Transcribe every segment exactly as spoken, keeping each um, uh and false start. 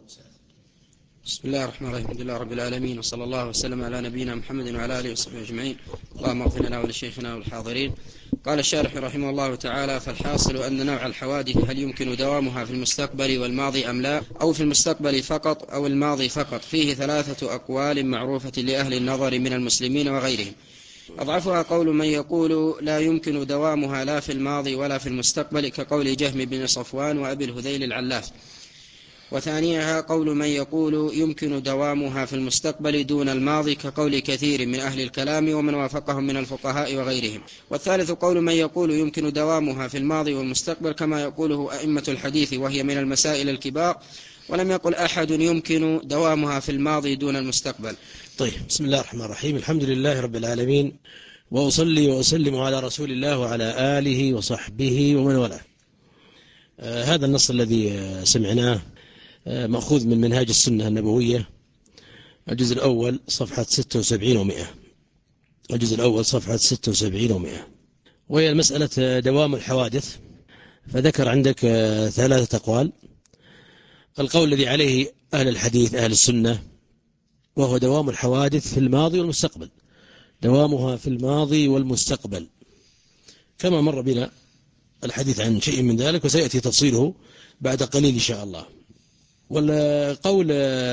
بسم الله الرحمن الرحيم. الحمد لله رب العالمين، وصلى الله وسلم على نبينا محمد وعلى آله وصحبه أجمعين. اللهم اغفر لنا ولشيخنا والحاضرين. قال الشارح رحمه الله تعالى: فالحاصل أن نوع الحوادث هل يمكن دوامها في المستقبل والماضي أم لا، أو في المستقبل فقط أو الماضي فقط، فيه ثلاثة أقوال معروفة لأهل النظر من المسلمين وغيرهم. أضعفها قول من يقول لا يمكن دوامها لا في الماضي ولا في المستقبل، كقول جهم بن صفوان وأبي الهذيل العلاف. وثانيها قول من يقول يمكن دوامها في المستقبل دون الماضي، كقول كثير من أهل الكلام ومن وافقهم من الفقهاء وغيرهم. والثالث قول من يقول يمكن دوامها في الماضي والمستقبل، كما يقوله أئمة الحديث، وهي من المسائل الكبار، ولم يقل أحد يمكن دوامها في الماضي دون المستقبل. طيب، بسم الله الرحمن الرحيم. الحمد لله رب العالمين، وأصلي وأسلم على رسول الله وعلى آله وصحبه ومن والاه. آه هذا النص الذي آه سمعناه آه مأخوذ من منهاج السنة النبوية، الجزء الأول صفحة ستة وسبعين ومئة الجزء الأول صفحة ستة وسبعين ومئة وهي المسألة دوام الحوادث. فذكر عندك آه ثلاثة أقوال. القول الذي عليه أهل الحديث أهل السنة وهو دوام الحوادث في الماضي والمستقبل، دوامها في الماضي والمستقبل، كما مر بنا الحديث عن شيء من ذلك، وسيأتي تفصيله بعد قليل إن شاء الله. والقول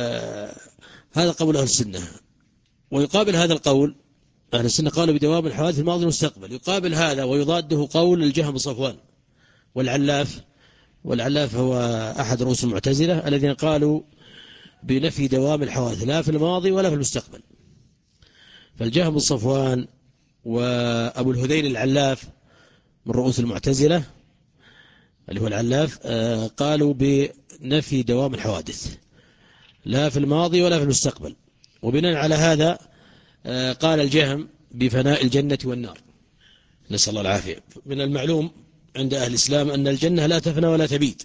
هذا قول أهل السنة، ويقابل هذا القول أهل السنة قالوا بدوام الحوادث في الماضي والمستقبل. يقابل هذا ويضاده قول الجهم بن صفوان والعلاف. والعلاف هو أحد رؤوس المعتزلة الذين قالوا بنفي دوام الحوادث لا في الماضي ولا في المستقبل. فالجهم بن صفوان وأبو الهذيل العلاف من رؤوس المعتزلة اللي هو العلاف قالوا بنفي دوام الحوادث لا في الماضي ولا في المستقبل. وبناء على هذا قال الجهم بفناء الجنة والنار، نسأل الله العافية. من المعلوم عند أهل الإسلام أن الجنة لا تفنى ولا تبيد،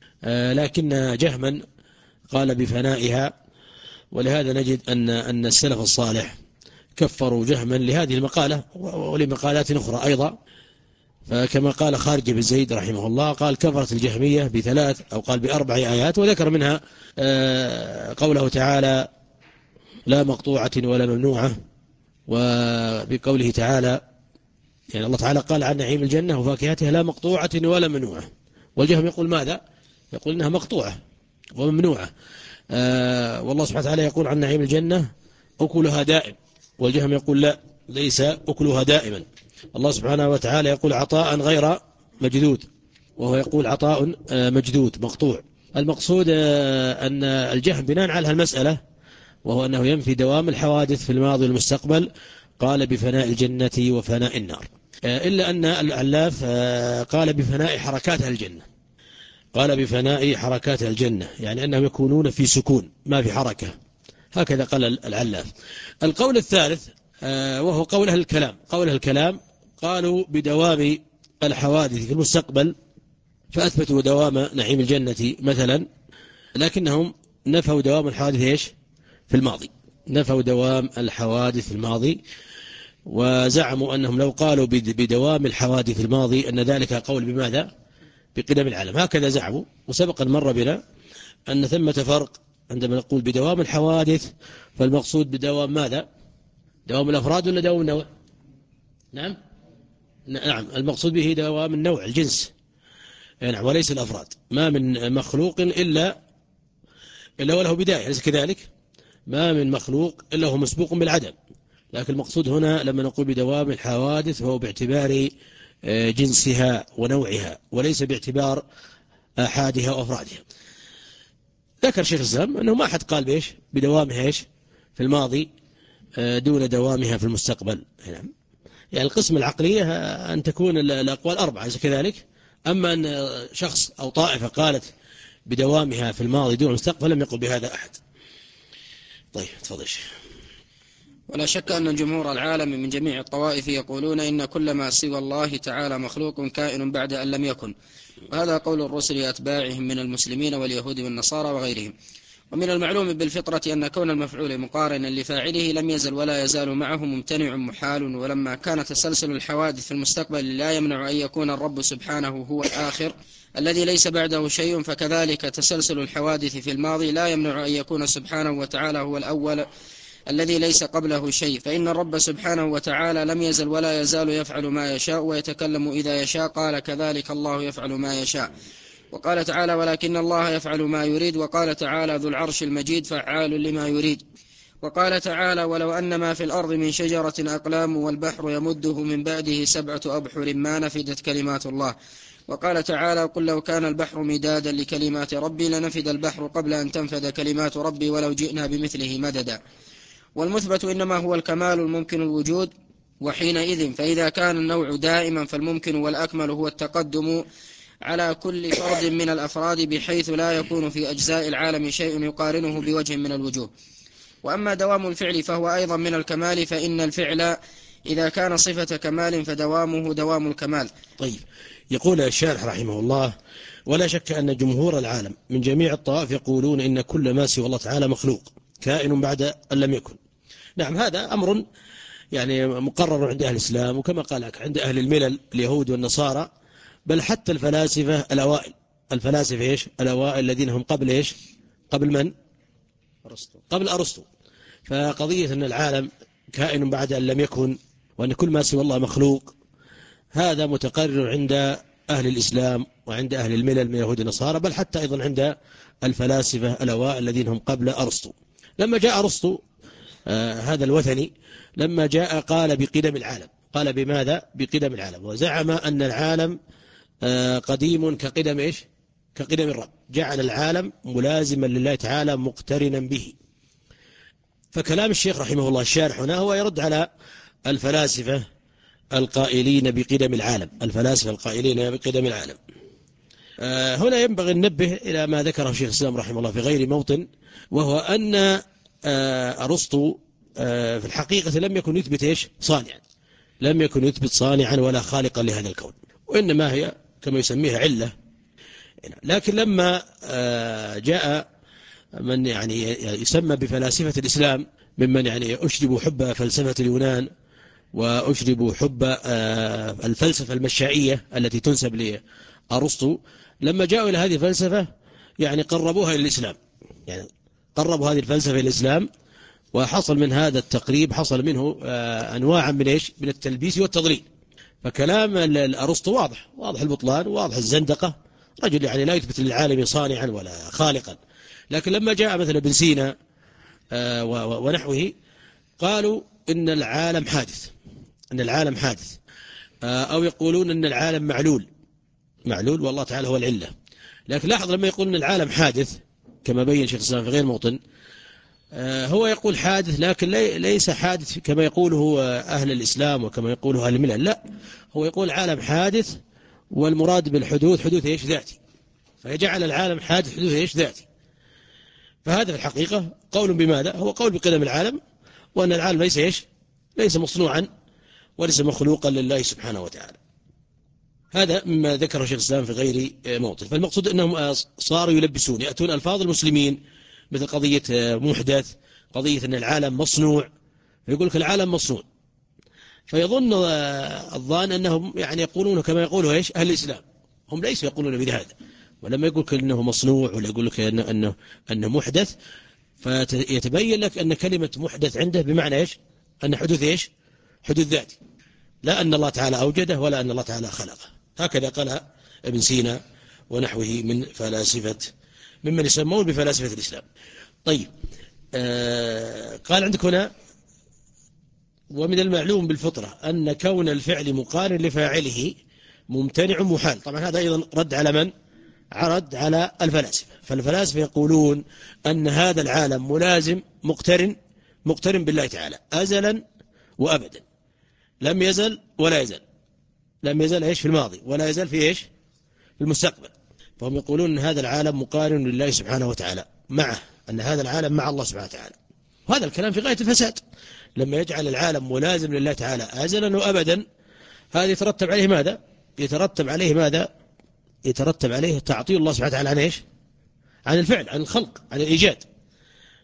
لكن جهما قال بفنائها. ولهذا نجد أن أن السلف الصالح كفروا جهما لهذه المقالة ولمقالات أخرى أيضا. فكما قال خارج بن زيد رحمه الله، قال كفرت الجهمية بثلاث أو قال بأربع آيات، وذكر منها قوله تعالى لا مقطوعة ولا ممنوعة، وبقوله تعالى يعني الله تعالى قال عن نعيم الجنة وفاكهتها لا مقطوعة ولا ممنوعة، والجهم يقول ماذا؟ يقول إنها مقطوعة وممنوعة. والله سبحانه وتعالى يقول عن نعيم الجنة أكلها دائم، والجهم يقول لا، ليس أكلها دائما. الله سبحانه وتعالى يقول عطاء غير مجدود، وهو يقول عطاء مجدود مقطوع. المقصود أن الجهم بناء على المسألة، وهو أنه ينفي دوام الحوادث في الماضي والمستقبل، قال بفناء الجنة وفناء النار. إلا أن العلاف قال بفناء حركات الجنة، قال بفناء حركات الجنة، يعني أنهم يكونون في سكون ما في حركة، هكذا قال العلاف. القول الثالث وهو قول أهل الكلام. قول أهل الكلام قالوا بدوام الحوادث في المستقبل، فأثبتوا دوام نعيم الجنة مثلا، لكنهم نفوا دوام الحوادث إيش؟ في الماضي. نفوا دوام الحوادث في الماضي، وزعموا أنهم لو قالوا بدوام الحوادث في الماضي أن ذلك قول بماذا؟ بقدم العالم، هكذا زعموا. وسبق مر بنا أن ثمة فرق عندما نقول بدوام الحوادث، فالمقصود بدوام ماذا؟ دوام الأفراد ولا دوام النوع؟ نعم نعم المقصود به دوام النوع الجنس، يعني وليس الأفراد. ما من مخلوق إلا إلا وله بداية، ليس كذلك؟ ما من مخلوق إلا هو مسبوق بالعدم. لكن المقصود هنا لما نقول بدوام الحوادث فهو باعتبار جنسها ونوعها، وليس باعتبار آحادها وأفرادها. ذكر شيخ الإسلام أنه ما أحد قال بإيش؟ بدوامها إيش؟ في الماضي دون دوامها في المستقبل. نعم. يعني القسم العقلية أن تكون الأقوال أربعة، إذا كذلك. أما أن شخص أو طائفة قالت بدوامها في الماضي دون المستقبل لم يقل بهذا أحد. طيب تفضل. ولا شك أن جمهور العالم من جميع الطوائف يقولون إن كل ما سوى الله تعالى مخلوق كائن بعد أن لم يكن، وهذا قول الرسل أتباعهم من المسلمين واليهود والنصارى وغيرهم. ومن المعلوم بالفطرة أن كون المفعول مقارنا لفاعله لم يزل ولا يزال معه ممتنع محال. ولما كان تسلسل الحوادث في المستقبل لا يمنع أن يكون الرب سبحانه هو الآخر الذي ليس بعده شيء، فكذلك تسلسل الحوادث في الماضي لا يمنع أن يكون سبحانه وتعالى هو الأول الذي ليس قبله شيء، فإن الرب سبحانه وتعالى لم يزل ولا يزال يفعل ما يشاء ويتكلم إذا يشاء. قال كذلك الله يفعل ما يشاء. وقال تعالى ولكن الله يفعل ما يريد. وقال تعالى ذو العرش المجيد فعال لما يريد. وقال تعالى ولو أن ما في الأرض من شجرة أقلام والبحر يمده من بعده سبعة أبحر ما نفدت كلمات الله. وقال تعالى قل لو كان البحر مدادا لكلمات ربي لنفد البحر قبل أن تنفد كلمات ربي ولو جئنا بمثله مددا. والمثبت إنما هو الكمال الممكن الوجود، وحينئذ فإذا كان النوع دائما فالممكن والأكمل هو التقدم على كل فرد من الأفراد بحيث لا يكون في أجزاء العالم شيء يقارنه بوجه من الوجوه. وأما دوام الفعل فهو أيضا من الكمال، فإن الفعل إذا كان صفة كمال فدوامه دوام الكمال. طيب، يقول الشارح رحمه الله ولا شك أن جمهور العالم من جميع الطوائف يقولون إن كل ما سوى الله تعالى مخلوق كائن بعد أن لم يكن. نعم، هذا أمر يعني مقرر عند أهل الإسلام، وكما قال لك عند أهل الملل اليهود والنصارى، بل حتى الفلاسفة الأوائل الفلاسفة إيش الأوائل الذين هم قبل إيش قبل من أرسطو. قبل أرسطو. فقضية أن العالم كائن بعد أن لم يكن وأن كل ما سوى الله مخلوق هذا متقرر عند أهل الإسلام وعند أهل الملل من يهود النصارى، بل حتى أيضا عند الفلاسفة الأوائل الذين هم قبل أرسطو. لما جاء أرسطو آه هذا الوثني لما جاء قال بقدم العالم. قال بماذا؟ بقدم العالم، وزعم أن العالم آه قديم كقدم إيش كقدم الرب، جعل العالم ملازما لله تعالى مقترنا به. فكلام الشيخ رحمه الله الشارح هنا هو يرد على الفلاسفة القائلين بقدم العالم الفلاسفة القائلين بقدم العالم. آه هنا ينبغي ننبه إلى ما ذكره شيخ الإسلام رحمه الله في غير موطن، وهو أن آه أرسطو آه في الحقيقة لم يكن يثبت إيش صانعا لم يكن يثبت صانعا ولا خالقا لهذا الكون، وإنما هي كما يسميها علة. لكن لما آه جاء من يعني يسمى بفلاسفة الإسلام ممن يعني أشربوا حب فلسفة اليونان وأشربوا حب الفلسفة المشائية التي تنسب لأرسطو، لما جاءوا إلى هذه الفلسفة يعني قربوها إلى الإسلام، يعني قربوا هذه الفلسفة إلى الإسلام، وحصل من هذا التقريب حصل منه أنواع من إيش من التلبيس والتضليل. فكلام أرسطو واضح واضح البطلان واضح الزندقة، رجل يعني لا يثبت للعالم صانعا ولا خالقا. لكن لما جاء مثلا ابن سينا ونحوه قالوا إن العالم حادث أن العالم حادث أو يقولون أن العالم معلول معلول والله تعالى هو العلة. لكن لاحظ لما يقول أن العالم حادث كما بين شيخ الإسلام في غير موطن، هو يقول حادث لكن ليس حادث كما يقوله أهل الإسلام وكما يقوله أهل الملل، لا، هو يقول عالم حادث والمراد بالحدوث حدوث إيش ذاتي، فيجعل العالم حادث حدوث إيش ذاتي. فهذا في الحقيقة قول بماذا؟ هو قول بقدم العالم، وأن العالم ليس إيش ليس مصنوعا وليس مخلوقا لله سبحانه وتعالى. هذا مما ذكره شيخ الإسلام في غير موطن. فالمقصود أنهم صاروا يلبسون يأتون ألفاظ المسلمين مثل قضية محدث، قضية أن العالم مصنوع، فيقول لك العالم مصنوع، فيظن الظان أنهم يعني يقولون كما يقولوا إيش أهل الإسلام، هم ليسوا يقولون بهذا. ولما يقول لك أنه مصنوع ولا يقول لك أنه, أنه, أنه محدث، فيتبين لك أن كلمة محدث عنده بمعنى إيش أن حدوث إيش حدوث ذاتي، لا أن الله تعالى أوجده ولا أن الله تعالى خلقه. هكذا قال ابن سينا ونحوه من فلاسفة ممن يسمون بفلاسفة الإسلام. طيب، آه قال عندك هنا ومن المعلوم بالفطرة أن كون الفعل مقارن لفاعله ممتنع محال. طبعا هذا أيضا رد على من؟ رد على الفلاسفة. فالفلاسفة يقولون أن هذا العالم ملازم مقترن مقترن بالله تعالى أزلا وأبدا، لم يزل ولا يزل، لم يزل إيش في الماضي ولا يزل في إيش في المستقبل. فهم يقولون أن هذا العالم مقارن لله سبحانه وتعالى، معه أن هذا العالم مع الله سبحانه وتعالى. وهذا الكلام في غاية الفساد، لما يجعل العالم ملازم لله تعالى أزلا وأبدا، هذا يترتب عليه ماذا؟ يترتب عليه ماذا؟ يترتب عليه تعطيل الله سبحانه وتعالى عن إيش؟ عن الفعل، عن الخلق، عن الإيجاد.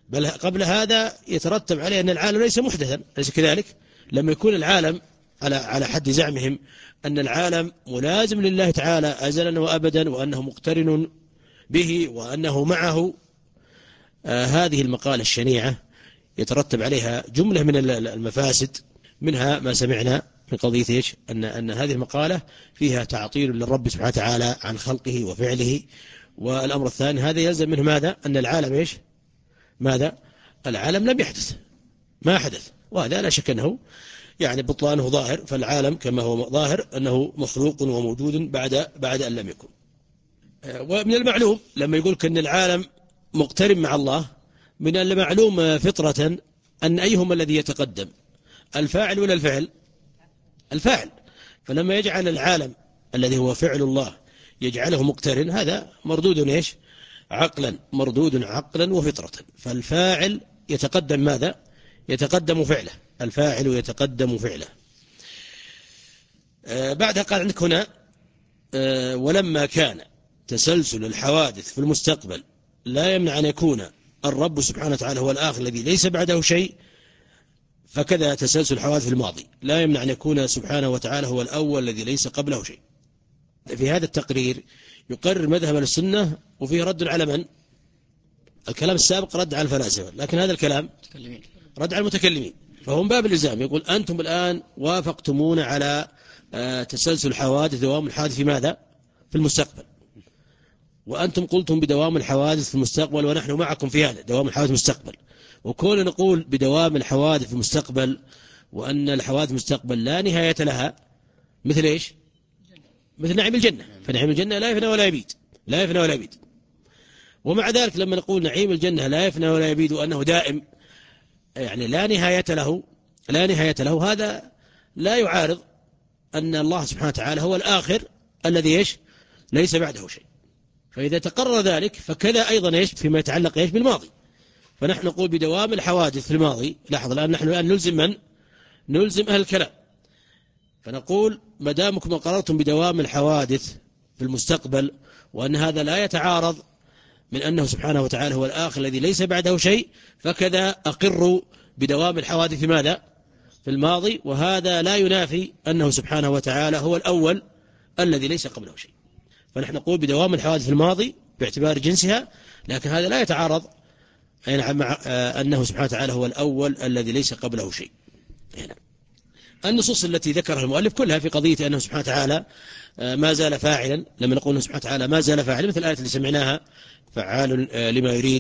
بل قبل هذا يترتب عليه أن العالم ليس محدثا، ليس كذلك؟ لما يكون العالم على على حد زعمهم أن العالم ملازم لله تعالى أزلا وأبدا، وأنه مقترن به، وأنه معه، آه هذه المقالة الشنيعة يترتب عليها جملة من المفاسد، منها ما سمعنا من قضية إيش؟ أن أن هذه المقالة فيها تعطيل للرب سبحانه وتعالى عن خلقه وفعله. والأمر الثاني هذا يلزم منه ماذا؟ أن العالم إيش؟ ماذا؟ العالم لم يحدث، ما حدث، وهذا لا شك أنه يعني بطلانه ظاهر. فالعالم كما هو ظاهر أنه مخلوق وموجود بعد بعد أن لم يكن. ومن المعلوم لما يقول أن العالم مقترن مع الله، من المعلوم فطرة أن أيهما الذي يتقدم، الفاعل ولا الفعل؟ الفاعل. فلما يجعل العالم الذي هو فعل الله يجعله مقترن، هذا مردود إيش؟ عقلا، مردود عقلا وفطرة. فالفاعل يتقدم ماذا؟ يتقدم فعله، الفاعل يتقدم فعله. آه بعدها قال عندك هنا آه ولما كان تسلسل الحوادث في المستقبل لا يمنع أن يكون الرب سبحانه وتعالى هو الآخر الذي ليس بعده شيء، فكذا تسلسل الحوادث في الماضي لا يمنع أن يكون سبحانه وتعالى هو الأول الذي ليس قبله شيء. في هذا التقرير يقرر مذهب السنة، وفيه رد على من؟ الكلام السابق رد على الفلاسفة، لكن هذا الكلام رد على المتكلمين. فهم باب الإلزام، يقول أنتم الآن وافقتمون على تسلسل الحوادث، دوام الحوادث في ماذا؟ في المستقبل، وأنتم قلتم بدوام الحوادث في المستقبل ونحن معكم في هذا دوام الحوادث في المستقبل. وكون نقول بدوام الحوادث في المستقبل وأن الحوادث في المستقبل لا نهاية لها، مثل إيش؟ مثل نعيم الجنة، فنعيم الجنة لا يفنى ولا يبيد، لا يفنى ولا يبيد. ومع ذلك لما نقول نعيم الجنة لا يفنى ولا يبيد وأنه دائم، يعني لا نهاية له، لا نهاية له، هذا لا يعارض أن الله سبحانه وتعالى هو الآخر الذي إيش؟ ليس بعده شيء. فإذا تقرر ذلك فكذا أيضا إيش؟ فيما يتعلق إيش؟ بالماضي. فنحن نقول بدوام الحوادث في الماضي. لاحظ الآن نحن الآن نلزم من؟ نلزم أهل الكلام. فنقول ما دامكم قررتم بدوام الحوادث في المستقبل وأن هذا لا يتعارض من أنه سبحانه وتعالى هو الآخر الذي ليس بعده شيء، فكذا أقروا بدوام الحوادث في ماذا؟ في الماضي. وهذا لا ينافي أنه سبحانه وتعالى هو الأول الذي ليس قبله شيء. فنحن نقول بدوام الحوادث في الماضي باعتبار جنسها، لكن هذا لا يتعارض مع أنه سبحانه وتعالى هو الأول الذي ليس قبله شيء. هنا النصوص التي ذكرها المؤلف كلها في قضية أنه سبحانه وتعالى ما زال فاعلا. لما نقول أنه سبحانه وتعالى ما زال فاعلا، مثل الآية اللي سمعناها فعال لما يريد،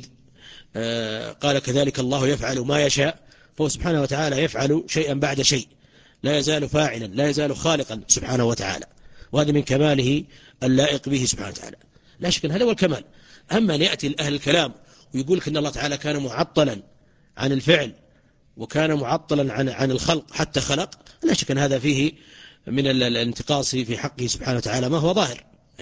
قال كذلك الله يفعل ما يشاء، فهو سبحانه وتعالى يفعل شيئا بعد شيء، لا يزال فاعلا، لا يزال خالقا سبحانه وتعالى. وهذا من كماله اللائق به سبحانه وتعالى، لا شك أن هذا هو الكمال. أما أن يأتي أهل الكلام ويقول لك أن الله تعالى كان معطلا عن الفعل وكان معطلا عن عن الخلق حتى خلق، لا شك أن هذا فيه من الانتقاص في حقه سبحانه وتعالى ما هو ظاهر.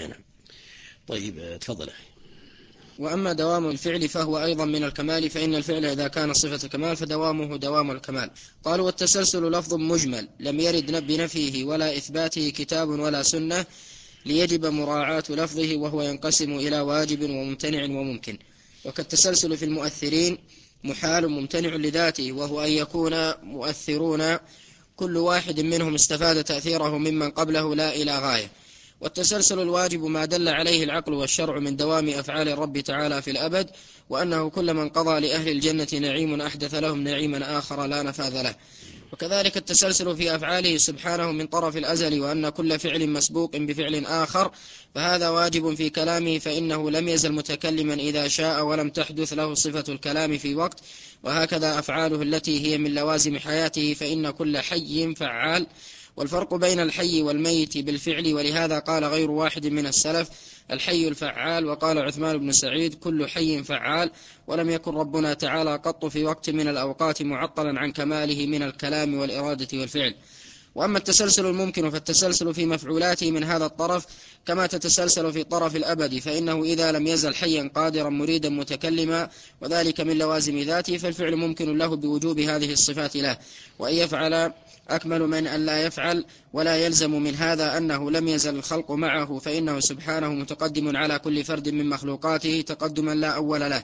طيب تفضل. وأما دوام الفعل فهو أيضا من الكمال، فإن الفعل إذا كان صفة كمال فدوامه دوام الكمال. قالوا والتسلسل لفظ مجمل لم يرد بنفيه ولا إثباته كتاب ولا سنة، ليجب مراعاة لفظه، وهو ينقسم إلى واجب وممتنع وممكن. وكالتسلسل في المؤثرين محال ممتنع لذاته، وهو أن يكون مؤثرون كل واحد منهم استفاد تأثيره ممن قبله لا إلى غاية. والتسلسل الواجب ما دل عليه العقل والشرع من دوام أفعال الرب تعالى في الأبد، وأنه كل من قضى لأهل الجنة نعيم أحدث لهم نعيما آخر لا نفاذ له. وكذلك التسلسل في أفعاله سبحانه من طرف الأزل، وأن كل فعل مسبوق بفعل آخر، فهذا واجب في كلامه، فإنه لم يزل متكلما إذا شاء ولم تحدث له صفة الكلام في وقت. وهكذا أفعاله التي هي من لوازم حياته، فإن كل حي فعال. والفرق بين الحي والميت بالفعل، ولهذا قال غير واحد من السلف الحي الفعال، وقال عثمان بن سعيد كل حي فعال. ولم يكن ربنا تعالى قط في وقت من الأوقات معطلا عن كماله من الكلام والإرادة والفعل. وأما التسلسل الممكن فالتسلسل في مفعولاته من هذا الطرف كما تتسلسل في طرف الأبد، فإنه إذا لم يزل حيا قادرا مريدا متكلما وذلك من لوازم ذاته، فالفعل ممكن له بوجوب هذه الصفات له. وأن يفعل أكمل من أن لا يفعل، ولا يلزم من هذا أنه لم يزل الخلق معه، فإنه سبحانه متقدم على كل فرد من مخلوقاته تقدما لا أول له.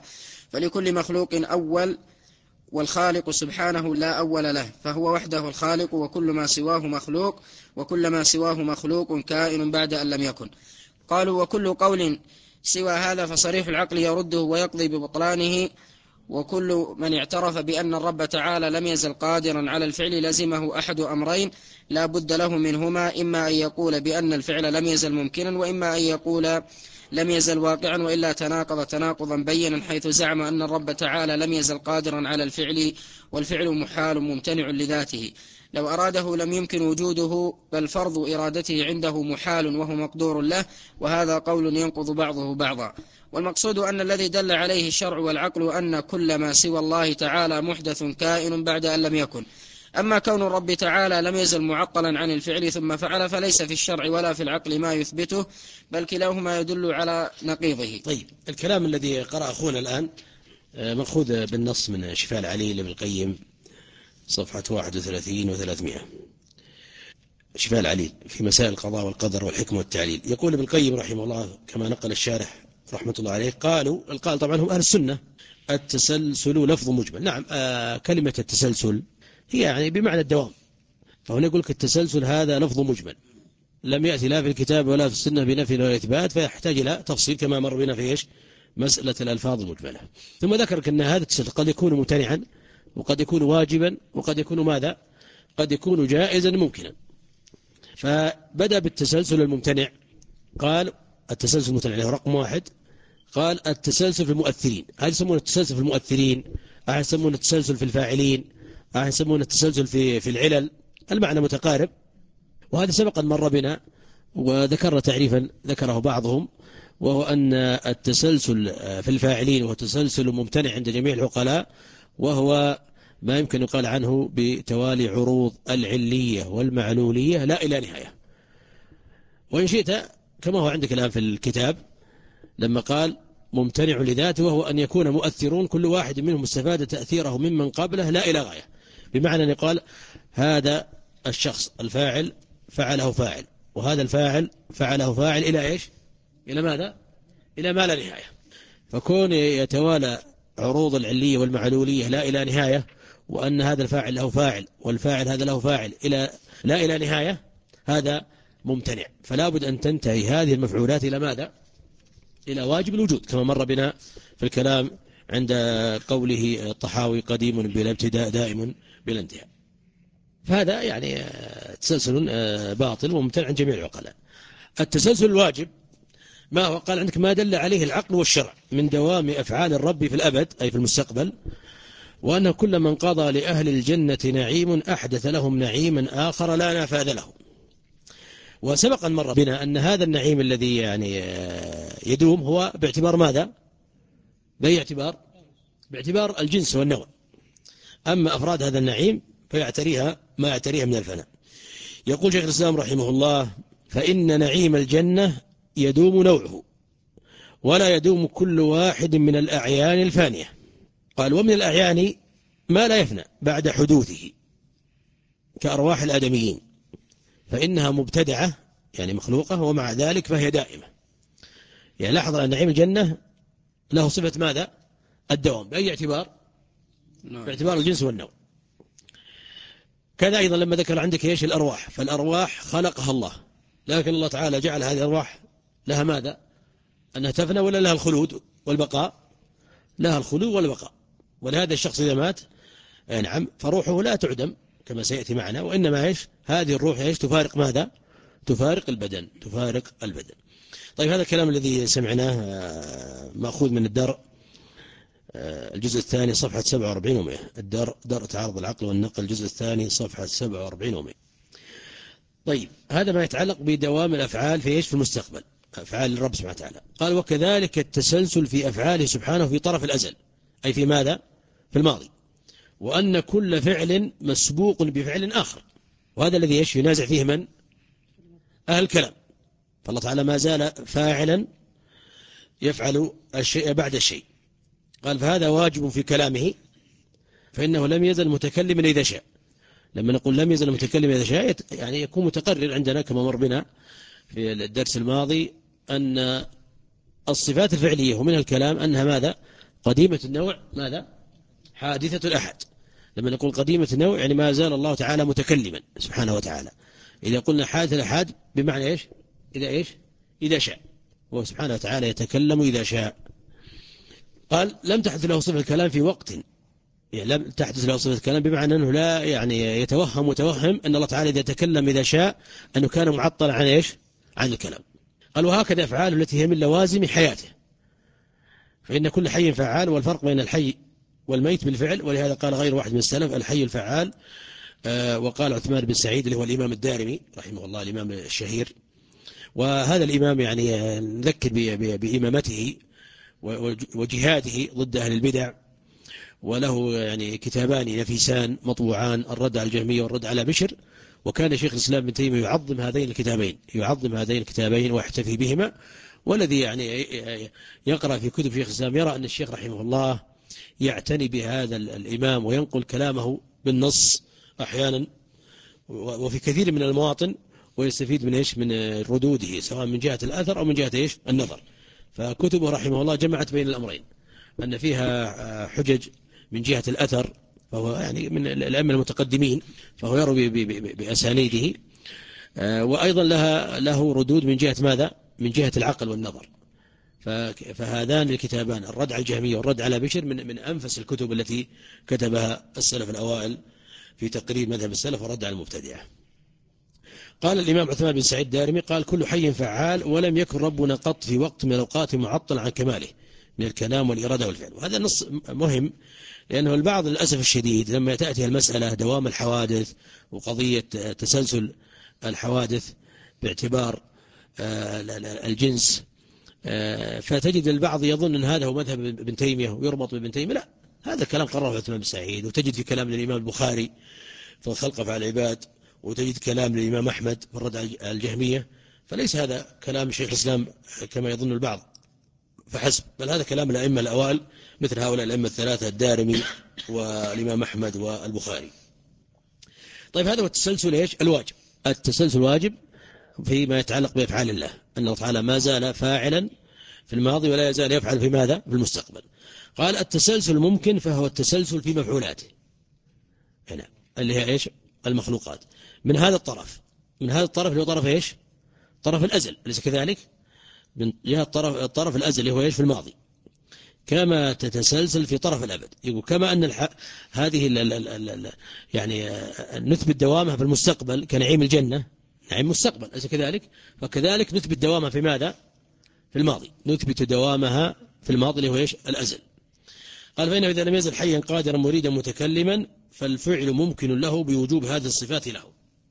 فلكل مخلوق أول، والخالق سبحانه لا أول له، فهو وحده الخالق، وكل ما سواه مخلوق، وكل ما سواه مخلوق كائن بعد أن لم يكن. قالوا: وكل قول سوى هذا فصريح العقل يرده ويقضي ببطلانه، وكل من اعترف بأن الرب تعالى لم يزل قادرا على الفعل لزمه أحد أمرين لا بد له منهما: إما أن يقول بأن الفعل لم يزل ممكنا، وإما أن يقول لم يزل واقعا، وإلا تناقض تناقضا بينا، حيث زعم أن الرب تعالى لم يزل قادرا على الفعل، والفعل محال ممتنع لذاته، لو أراده لم يمكن وجوده، بل فرض إرادته عنده محال وهو مقدور له، وهذا قول ينقض بعضه بعضا. والمقصود أن الذي دل عليه الشرع والعقل أن كل ما سوى الله تعالى محدث كائن بعد أن لم يكن. أما كون الرب تعالى لم يزل معطلا عن الفعل ثم فعل، فليس في الشرع ولا في العقل ما يثبته، بل كلاهما يدل على نقيضه. طيب، الكلام الذي قرأ أخونا الآن مأخوذ بالنص من شفاء العليل لابن القيم، صفحة واحد وثلاثين وثلاثمائة، شفاء العليل في مسائل القضاء والقدر والحكم والتعليل. يقول ابن القيم رحمه الله كما نقل الشارح رحمة الله عليه، قالوا القال طبعا هم أهل السنة: التسلسل لفظ مجمل. نعم، آه كلمة التسلسل هي يعني بمعنى الدوام، فهنا يقول لك التسلسل هذا لفظ مجمل لم يأتي لا في الكتاب ولا في السنة بنفي ولا إثبات، فيحتاج إلى تفصيل كما مر بنا في إيش مسألة الألفاظ المجملة. ثم ذكر أن هذا التسلسل قد يكون ممتنعا، وقد يكون واجبا، وقد يكون ماذا؟ قد يكون جائزا ممكنا. فبدأ بالتسلسل الممتنع، قال التسلسل الممتنع له رقم واحد، قال التسلسل في المؤثرين. هذا يسمونه التسلسل في المؤثرين، أحد يسمونه التسلسل في الفاعلين، أحد يسمونه التسلسل في في العلل، المعنى متقارب. وهذا سبق أن مر بنا وذكرنا تعريفا ذكره بعضهم، وهو أن التسلسل في الفاعلين هو تسلسل ممتنع عند جميع العقلاء، وهو ما يمكن يقال عنه بتوالي عروض العلية والمعلولية لا إلى نهاية. وإن شئت كما هو عندك الآن في الكتاب لما قال ممتنع لذاته، وهو أن يكون مؤثرون كل واحد منهم استفاد تأثيره ممن قبله لا إلى غاية، بمعنى أن يقال هذا الشخص الفاعل فعله فاعل، وهذا الفاعل فعله فاعل إلى إيش؟ إلى ماذا؟ إلى ما لا نهاية. فكون يتوالى عروض العلية والمعلولية لا إلى نهاية، وأن هذا الفاعل له فاعل والفاعل هذا له فاعل إلى لا إلى نهاية، هذا ممتنع. فلا بد أن تنتهي هذه المفعولات إلى ماذا؟ إلى واجب الوجود، كما مر بنا في الكلام عند قوله الطحاوي قديم بلا ابتداء دائم بلا انتهاء. فهذا يعني تسلسل باطل وممتنع عن جميع العقلاء. التسلسل الواجب ما هو؟ قال عندك ما دل عليه العقل والشرع من دوام أفعال الرب في الأبد أي في المستقبل، وأن كل من قضى لأهل الجنة نعيم أحدث لهم نعيما آخر لا نفاذ له. وسبق أن مر بنا أن هذا النعيم الذي يعني يدوم هو باعتبار ماذا؟ بأي اعتبار؟ باعتبار الجنس والنوع. أما أفراد هذا النعيم فيعتريها ما يعتريها من الفناء. يقول شيخ الإسلام رحمه الله: فإن نعيم الجنة يدوم نوعه، ولا يدوم كل واحد من الأعيان الفانية. قال: ومن الأعيان ما لا يفنى بعد حدوثه كأرواح الآدميين، فإنها مبتدعة يعني مخلوقة، ومع ذلك فهي دائمة. يعني لاحظ أن نعيم الجنة له صفة ماذا؟ الدوام. بأي اعتبار؟ باعتبار الجنس والنوع. كذا أيضا لما ذكر عندك إيش الأرواح، فالأرواح خلقها الله، لكن الله تعالى جعل هذه الأرواح لها ماذا؟ أنها تفنى ولا لها الخلود والبقاء؟ لها الخلود والبقاء. ولهذا الشخص إذا مات نعم فروحه لا تعدم كما سيأتي معنا، وإنما إيش؟ هذه الروح إيش؟ تفارق ماذا؟ تفارق البدن، تفارق البدن. طيب، هذا الكلام الذي سمعناه مأخوذ من الدرء الجزء الثاني صفحة سبعة وأربعين ومئة. الدرء درء تعارض العقل والنقل الجزء الثاني صفحة سبعة وأربعين ومئة. طيب، هذا ما يتعلق بدوام الأفعال في إيش؟ في المستقبل، أفعال الرب سبحانه وتعالى. قال: وكذلك التسلسل في أفعاله سبحانه في طرف الأزل أي في ماذا؟ في الماضي، وأن كل فعل مسبوق بفعل آخر. وهذا الذي إيش؟ ينازع فيه من؟ أهل الكلام. فالله تعالى ما زال فاعلا يفعل الشيء بعد الشيء. قال: فهذا واجب في كلامه، فإنه لم يزل متكلما إذا شاء. لما نقول لم يزل متكلما إذا شاء يعني يكون متقرر عندنا كما مر بنا في الدرس الماضي أن الصفات الفعلية ومنها الكلام أنها ماذا؟ قديمة النوع ماذا؟ حادثة الأحد. لما نقول قديمة النوع يعني ما زال الله تعالى متكلما سبحانه وتعالى. إذا قلنا حادث الأحد بمعنى إيش؟ إذا إيش؟ إذا شاء، هو سبحانه وتعالى يتكلم إذا شاء. قال لم تحدث له صفة الكلام في وقت، يعني لم تحدث له صفة الكلام بمعنى أنه لا يعني يتوهم متوهم أن الله تعالى إذا تكلم إذا شاء أنه كان معطلا عن إيش؟ عن الكلام. قال وهكذا أفعاله التي هي من لوازم حياته، فإن كل حي فعال، والفرق بين الحي والميت بالفعل. ولهذا قال غير واحد من السلف الحي الفعال. آه وقال عثمان بن سعيد اللي هو الإمام الدارمي رحمه الله الإمام الشهير، وهذا الإمام يعني نذكر بإمامته وجهاده ضد أهل البدع، وله يعني كتابان نفيسان مطبوعان، الرد على الجهمية والرد على بشر. وكان شيخ الإسلام ابن تيمية يعظم هذين الكتابين يعظم هذين الكتابين ويحتفي بهما. والذي يعني يقرأ في كتب شيخ الإسلام يرى أن الشيخ رحمه الله يعتني بهذا الإمام وينقل كلامه بالنص أحيانا وفي كثير من المواطن، ويستفيد من إيش؟ من ردوده سواء من جهة الأثر أو من جهة إيش؟ النظر. فكتبه رحمه الله جمعت بين الأمرين، أن فيها حجج من جهة الأثر، فهو يعني من الأئمة المتقدمين، فهو يروي بأسانيده، وأيضا لها له ردود من جهة ماذا؟ من جهة العقل والنظر. فهذان الكتابان الرد على الجهمية والرد على بشر من من أنفس الكتب التي كتبها السلف الأوائل في تقرير مذهب السلف والرد على المبتدعة. قال الإمام عثمان بن سعيد الدارمي قال كل حي فعال، ولم يكن ربنا قط في وقت من الأوقات معطل عن كماله من الكلام والإرادة والفعل. وهذا نص مهم، لأنه البعض للأسف الشديد لما تأتي المسألة دوام الحوادث وقضية تسلسل الحوادث باعتبار الجنس، فتجد البعض يظن أن هذا هو مذهب ابن تيمية ويربط بابن تيمية. لا، هذا كلام قرره عثمان بن سعيد، وتجد في كلام الإمام البخاري في الخلق على العباد، وتجد كلام الإمام أحمد في الرد على الجهمية. فليس هذا كلام شيخ الإسلام كما يظن البعض فحسب، بل هذا كلام الأئمة الأوائل مثل هؤلاء الأئمة الثلاثة الدارمي والإمام أحمد والبخاري. طيب هذا هو التسلسل إيش؟ الواجب. التسلسل واجب فيما يتعلق بأفعال الله، أن الله تعالى ما زال فاعلا في الماضي ولا يزال يفعل في ماذا؟ في المستقبل. قال التسلسل ممكن، فهو التسلسل في مفعولاته هنا اللي هي إيش؟ المخلوقات. من هذا الطرف من هذا الطرف اللي هو طرف إيش؟ طرف الأزل، أليس كذلك؟ من جهة الطرف, الطرف الأزلي هو إيش؟ في الماضي. كما تتسلسل في طرف الأبد. يقول كما أن الح... هذه ال ال ال ال يعني نثبت دوامها في المستقبل كنعيم الجنة، نعيم مستقبل، أليس كذلك؟ فكذلك نثبت دوامها في ماذا؟ في الماضي. نثبت دوامها في الماضي اللي هو إيش؟ الأزل. قال فإنه إذا لم يزل حيا قادرا مريدا متكلما فالفعل ممكن له بوجوب هذه الصفات له،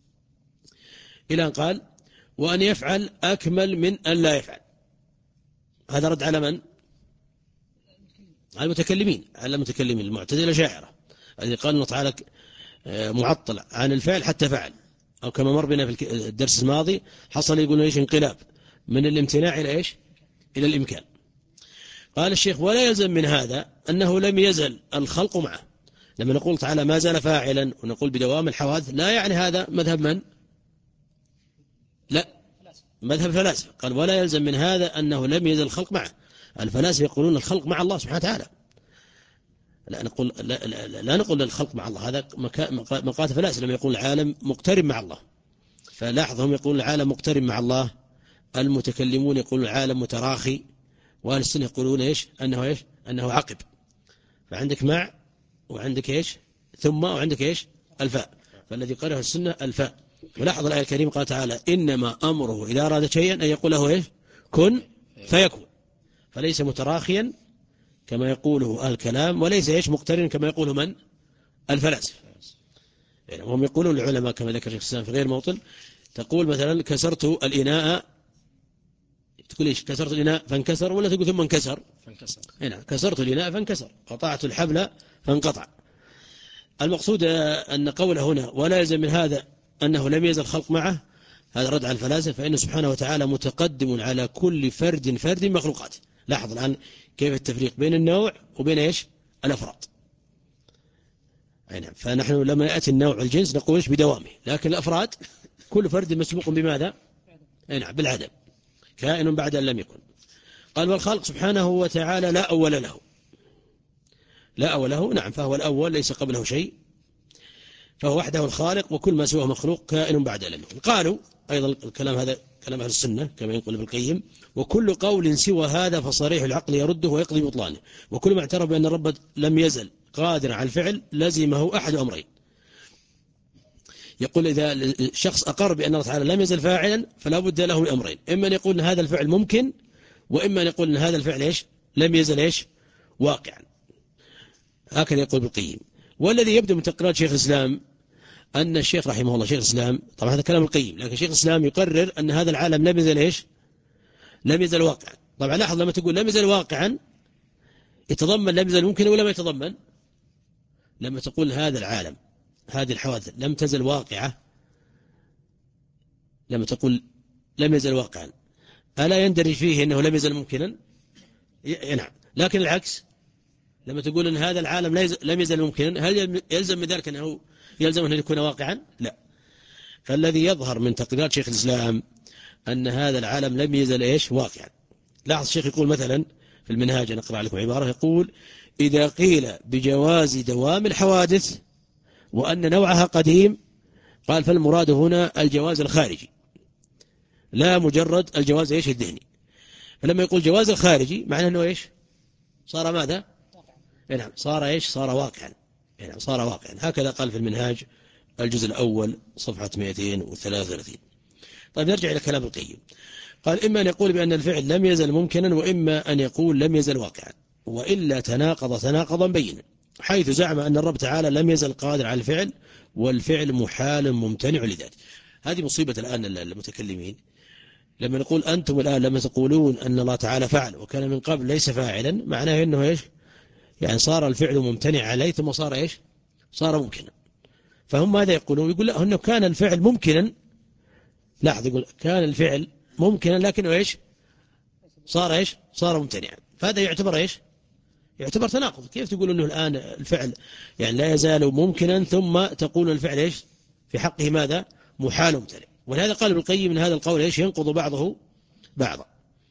إلى أن قال وأن يفعل أكمل من أن لا يفعل. هذا رد على من؟ على المتكلمين، على المتكلمين المعتزلة الأشاعرة الذي قال الله تعالى معطل عن الفعل حتى فعل، أو كما مر بنا في الدرس الماضي حصل يقولون إيش؟ انقلاب من الامتناع إلى إيش؟ إلى الإمكان. قال الشيخ ولا يلزم من هذا أنه لم يزل الخلق معه. لما نقول تعالى ما زال فاعلا ونقول بدوام الحوادث لا يعني هذا مذهب من؟ لا، مذهب فلاسفة. قال ولا يلزم من هذا أنه لم يزل الخلق معه. الفلاسفة يقولون الخلق مع الله سبحانه وتعالى. لا نقول لا, لا, لا, لا نقول الخلق مع الله، هذا مقات فلاسفة لما يقول العالم مقترب مع الله. فلاحظهم يقول العالم مقترب مع الله، المتكلمون يقولون العالم متراخي، وأهل السنة يقولون إيش؟ أنه إيش؟ أنه عقب. فعندك مع وعندك إيش؟ ثم وعندك إيش؟ الفاء. فالذي قرأه السنة الفاء. ولاحظ الآية الكريمة قال تعالى إنما أمره إذا أراد شيئا أن يقول له إيش؟ كن فيكون. فليس متراخيا كما يقوله أهل الكلام، وليس إيش؟ مقترن كما يقوله من؟ الفلاسفة. يعني هم يقولون العلماء كما ذكر شيخ الإسلام في غير موطن، تقول مثلا كسرت الإناء، تقول إيش؟ كسرت الإناء فانكسر، ولا تقول ثم انكسر؟ فانكسر. هنا كسرت الإناء فانكسر، قطعت الحبل فانقطع. المقصود أن قوله هنا ولا يلزم من هذا أنه لم يزل الخلق معه، هذا رد على الفلاسفة، فإنه سبحانه وتعالى متقدم على كل فرد فرد مخلوقات. لاحظ الآن كيف التفريق بين النوع وبين إيش؟ الأفراد. نعم. فنحن لما يأتي النوع الجنس نقول إيش؟ بدوامه، لكن الأفراد كل فرد مسبوق بماذا؟ نعم، بالعدم، كائن بعد أن لم يكن. قال والخلق سبحانه وتعالى لا أول له. لا أول له، نعم، فهو الأول ليس قبله شيء، فهو وحده الخالق، وكل ما سواه مخلوق كائن بعد علمه. قالوا أيضا الكلام هذا كلام أهل السنة كما يقول ابن القيم: وكل قول سوى هذا فصريح العقل يرده ويقضي بطلانه، وكل ما اعترف بأن الرب لم يزل قادرا على الفعل لزمه أحد أمرين. يقول إذا الشخص أقر بأن الله تعالى لم يزل فاعلا فلا بد له من أمرين: إما أن يقول أن هذا الفعل ممكن، وإما أن يقول أن هذا الفعل إيش؟ لم يزل إيش؟ واقعا. هكذا يقول ابن القيم. والذي يبدو من تقرير شيخ الإسلام أن الشيخ رحمه الله، شيخ الإسلام، طبعا هذا كلام القيم، لكن شيخ الإسلام يقرر أن هذا العالم لم يزل إيش؟ لم يزل واقعا. طبعا لاحظ لما تقول لم يزل واقعا يتضمن لم يزل ممكن ولا ما يتضمن؟ لما تقول هذا العالم، هذه الحوادث لم تزل واقعة، لما تقول لم يزل واقعا ألا يندرج فيه أنه لم يزل ممكنا؟ نعم. لكن العكس، لما تقول أن هذا العالم لم يزل ممكنا، هل يلزم من ذلك أنه يلزم أن يكون واقعا؟ لا. فالذي يظهر من تقريرات شيخ الإسلام أن هذا العالم لم يزل إيش؟ واقعا. لاحظ الشيخ يقول مثلا في المنهاج، نقرأ لكم عبارة، يقول: إذا قيل بجواز دوام الحوادث وأن نوعها قديم، قال فالمراد هنا الجواز الخارجي لا مجرد الجواز إيش؟ الذهني. فلما يقول جواز الخارجي معناه أنه إيش؟ صار ماذا؟ نعم، صار إيش؟ صار واقعا. نعم، صار واقعا. هكذا قال في المنهاج الجزء الأول صفحة مئتين وثلاثة وثلاثين. طيب نرجع إلى كلام القيم. قال: إما أن يقول بأن الفعل لم يزل ممكنا، وإما أن يقول لم يزل واقعا، وإلا تناقض تناقضا بينا، حيث زعم أن الرب تعالى لم يزل قادر على الفعل، والفعل محال ممتنع لذاته. هذه مصيبة الآن المتكلمين، لما نقول أنتم الآن لما تقولون أن الله تعالى فعل وكان من قبل ليس فاعلا، معناه أنه إيش؟ يعني صار الفعل ممتنع عليه ثم صار إيش؟ صار ممكنا. فهم ماذا يقولون؟ يقول لا، أنه كان الفعل ممكنا. لاحظ، يقول كان الفعل ممكنا لكنه إيش؟ صار إيش؟ صار ممتنعا. فهذا يعتبر إيش؟ يعتبر تناقض. كيف تقول أنه الآن الفعل يعني لا يزال ممكنا ثم تقول الفعل إيش؟ في حقه ماذا؟ محال ممتنع. ولهذا قال ابن القيم من هذا القول إيش؟ ينقض بعضه بعضا.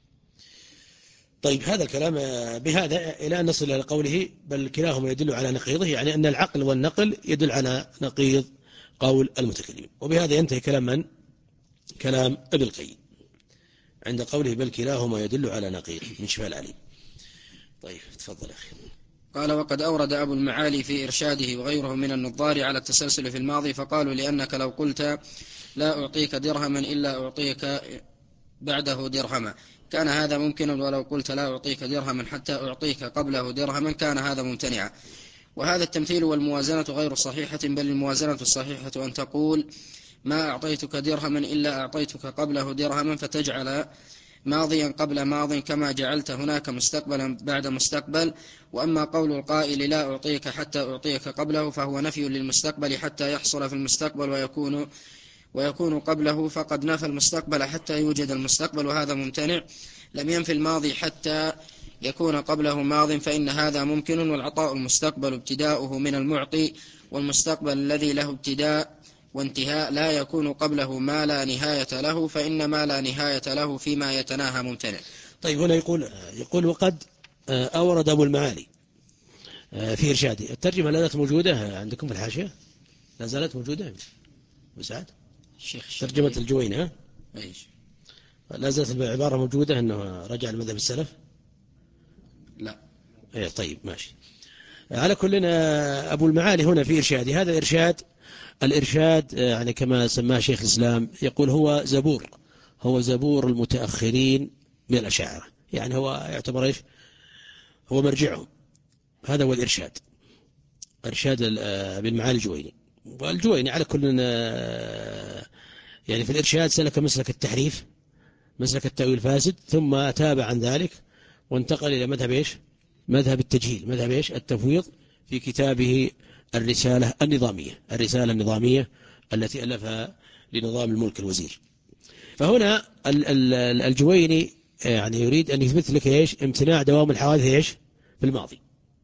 طيب هذا الكلام بهذا إلى أن نصل إلى قوله: بل كلاهما يدل على نقيضه، يعني أن العقل والنقل يدل على نقيض قول المتكلمين. وبهذا ينتهي كلام من؟ كلام ابن القيم عند قوله: بل كلاهما يدل على نقيض، من شفاء العليم. طيب تفضل أخي. قال: وقد أورد أبو المعالي في إرشاده وغيره من النظار على التسلسل في الماضي، فقالوا: لأنك لو قلت لا أعطيك درهما إلا أعطيك بعده درهما كان هذا ممكنا، ولو قلت لا أعطيك درهما حتى أعطيك قبله درهما كان هذا ممتنعا. وهذا التمثيل والموازنة غير صحيحة، بل الموازنة الصحيحة أن تقول: ما أعطيتك درهما إلا أعطيتك قبله درهما، فتجعل ماضيا قبل ماض، كما جعلت هناك مستقبلا بعد مستقبل. وأما قول القائل لا أعطيك حتى أعطيك قبله فهو نفي للمستقبل حتى يحصل في المستقبل ويكون ويكون قبله، فقد نفى المستقبل حتى يوجد المستقبل، وهذا ممتنع. لم ينفي الماضي حتى يكون قبله ماض، فإن هذا ممكن. والعطاء المستقبل ابتداؤه من المعطي، والمستقبل الذي له ابتداء وانتهاء لا يكون قبله ما لا نهاية له، فإن ما لا نهاية له فيما يتناهى ممتنع. طيب هنا يقول يقول وقد أورد أبو المعالي في إرشاده. الترجمة لا زالت موجودة عندكم في الحاشية؟ لا زالت موجودة مساعد؟ ترجمة الجويني ها؟ ايش؟ لا زالت العبارة موجودة أنه رجع المذهب السلف؟ لا. ايه طيب ماشي. على كل أبو المعالي هنا في إرشاده، هذا الإرشاد الإرشاد يعني كما سماه شيخ الإسلام، يقول هو زبور هو زبور المتأخرين من الأشاعرة، يعني هو يعتبر إيش؟ هو مرجعهم. هذا هو الإرشاد، إرشاد ابن المعالي الجويني. والجويني على كل يعني في الإرشاد سلك مسلك التحريف، مسلك التأويل الفاسد، ثم تاب عن ذلك وانتقل إلى مذهب إيش؟ مذهب التجهيل، مذهب إيش؟ التفويض، في كتابه الرسالة النظامية الرسالة النظامية التي ألفها لنظام الملك الوزير. فهنا الجويني يعني يريد أن يثبت لك إيش؟ امتناع دوام الحوادث إيش؟ في الماضي.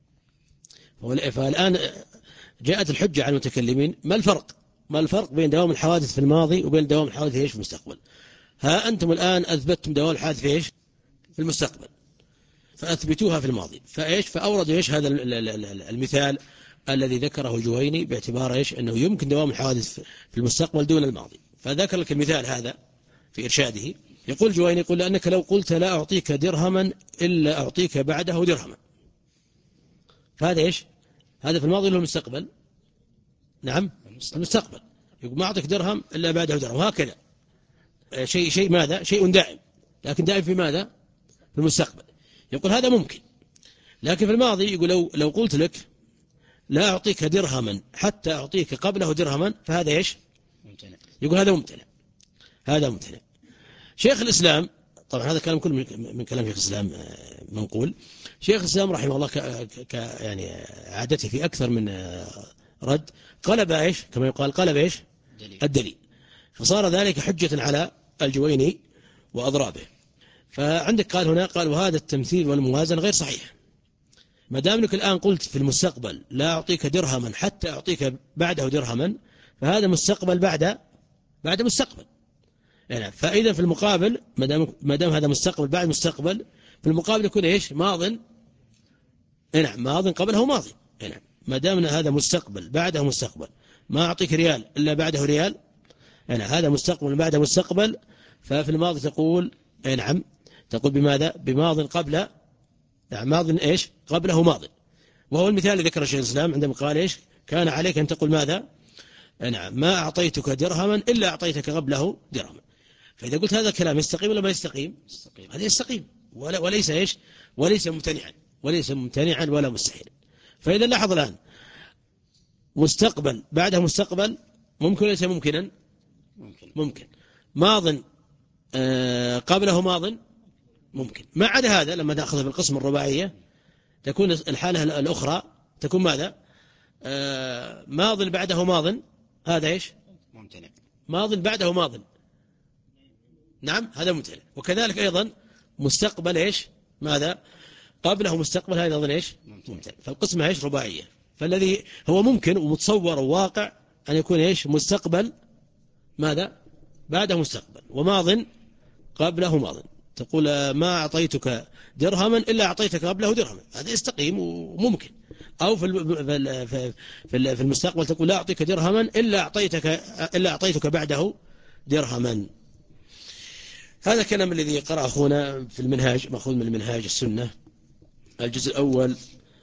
فالآن جاءت الحجة على المتكلمين: ما الفرق ما الفرق بين دوام الحوادث في الماضي وبين دوام الحوادث إيش؟ في المستقبل. ها أنتم الآن أثبتتم دوام الحوادث في إيش؟ في المستقبل. فأثبتوها في الماضي. فإيش فأوردوا إيش هذا المثال الذي ذكره الجويني باعتبار إيش أنه يمكن دوام الحوادث في المستقبل دون الماضي. فذكر لك المثال هذا في إرشاده. يقول الجويني يقول لأنك لو قلت لا أعطيك درهما إلا أعطيك بعده درهما، فهذا إيش؟ هذا في الماضي ولا المستقبل؟ نعم المستقبل. يقول ما أعطيك درهم إلا بعده درهم، وهكذا شيء شيء ماذا؟ شيء دائم، لكن دائم في ماذا؟ في المستقبل. يقول هذا ممكن، لكن في الماضي يقول لو لو قلت لك لا أعطيك درهما حتى أعطيك قبله درهما، فهذا إيش؟ ممتنع. يقول هذا ممتنع، هذا ممتنع. شيخ الإسلام، طبعا هذا كلام كله من كلام شيخ الإسلام منقول. شيخ الإسلام رحمه الله ك... ك... يعني عادته في أكثر من رد قلب إيش كما يقال، قلب إيش دليل. الدليل، فصار ذلك حجة على الجويني وأضرابه. فعندك قال هنا قال وهذا التمثيل والموازنة غير صحيح. ما دام لك الآن قلت في المستقبل لا أعطيك درهما حتى أعطيك بعده درهما، فهذا مستقبل بعد بعد مستقبل يعني. فإذا في المقابل ما دام ما دام هذا مستقبل بعد مستقبل، في المقابل يكون إيش؟ ماض. نعم ماض قبله ماضي. نعم ما دام هذا مستقبل بعده مستقبل، ما أعطيك ريال إلا بعده ريال، يعني هذا مستقبل بعده مستقبل. ففي الماضي تقول نعم تقول بماذا؟ بماض قبل، يعني ماض إيش؟ قبله ماض. وهو المثال اللي ذكر شيخ الإسلام عندما قال إيش؟ كان عليك أن تقول ماذا؟ نعم ما أعطيتك درهما إلا أعطيتك قبله درهما. فإذا قلت هذا الكلام يستقيم ولا ما يستقيم؟ يستقيم. هذا يستقيم ولا وليس إيش؟ وليس ممتنعا، وليس ممتنعا ولا مستحيل. فإذا لاحظ الآن مستقبل بعده مستقبل ممكن ليس ممكنا؟ ممكن. ممكن. ماض آه قبله ماض ممكن. ما عدا هذا لما نأخذ بالقسم الرباعية تكون الحالة الأخرى تكون ماذا؟ آه ماض بعده ماض، هذا إيش؟ ممتنع. ماض بعده ماض، نعم هذا ممتنع. وكذلك أيضا مستقبل إيش؟ ماذا؟ قبله مستقبل، هذا أيضا إيش؟ ممتنع. فالقسمة إيش؟ رباعية. فالذي هو ممكن ومتصور وواقع أن يكون إيش؟ مستقبل ماذا؟ بعده مستقبل، وماض قبله ماض. تقول ما أعطيتك درهما إلا أعطيتك قبله درهما، هذا يستقيم وممكن. أو في في المستقبل تقول لا أعطيك درهما إلا أعطيتك إلا أعطيتك بعده درهما. هذا كلام الذي قرأ أخونا في المنهاج، مأخوذ من المنهاج السنة الجزء الأول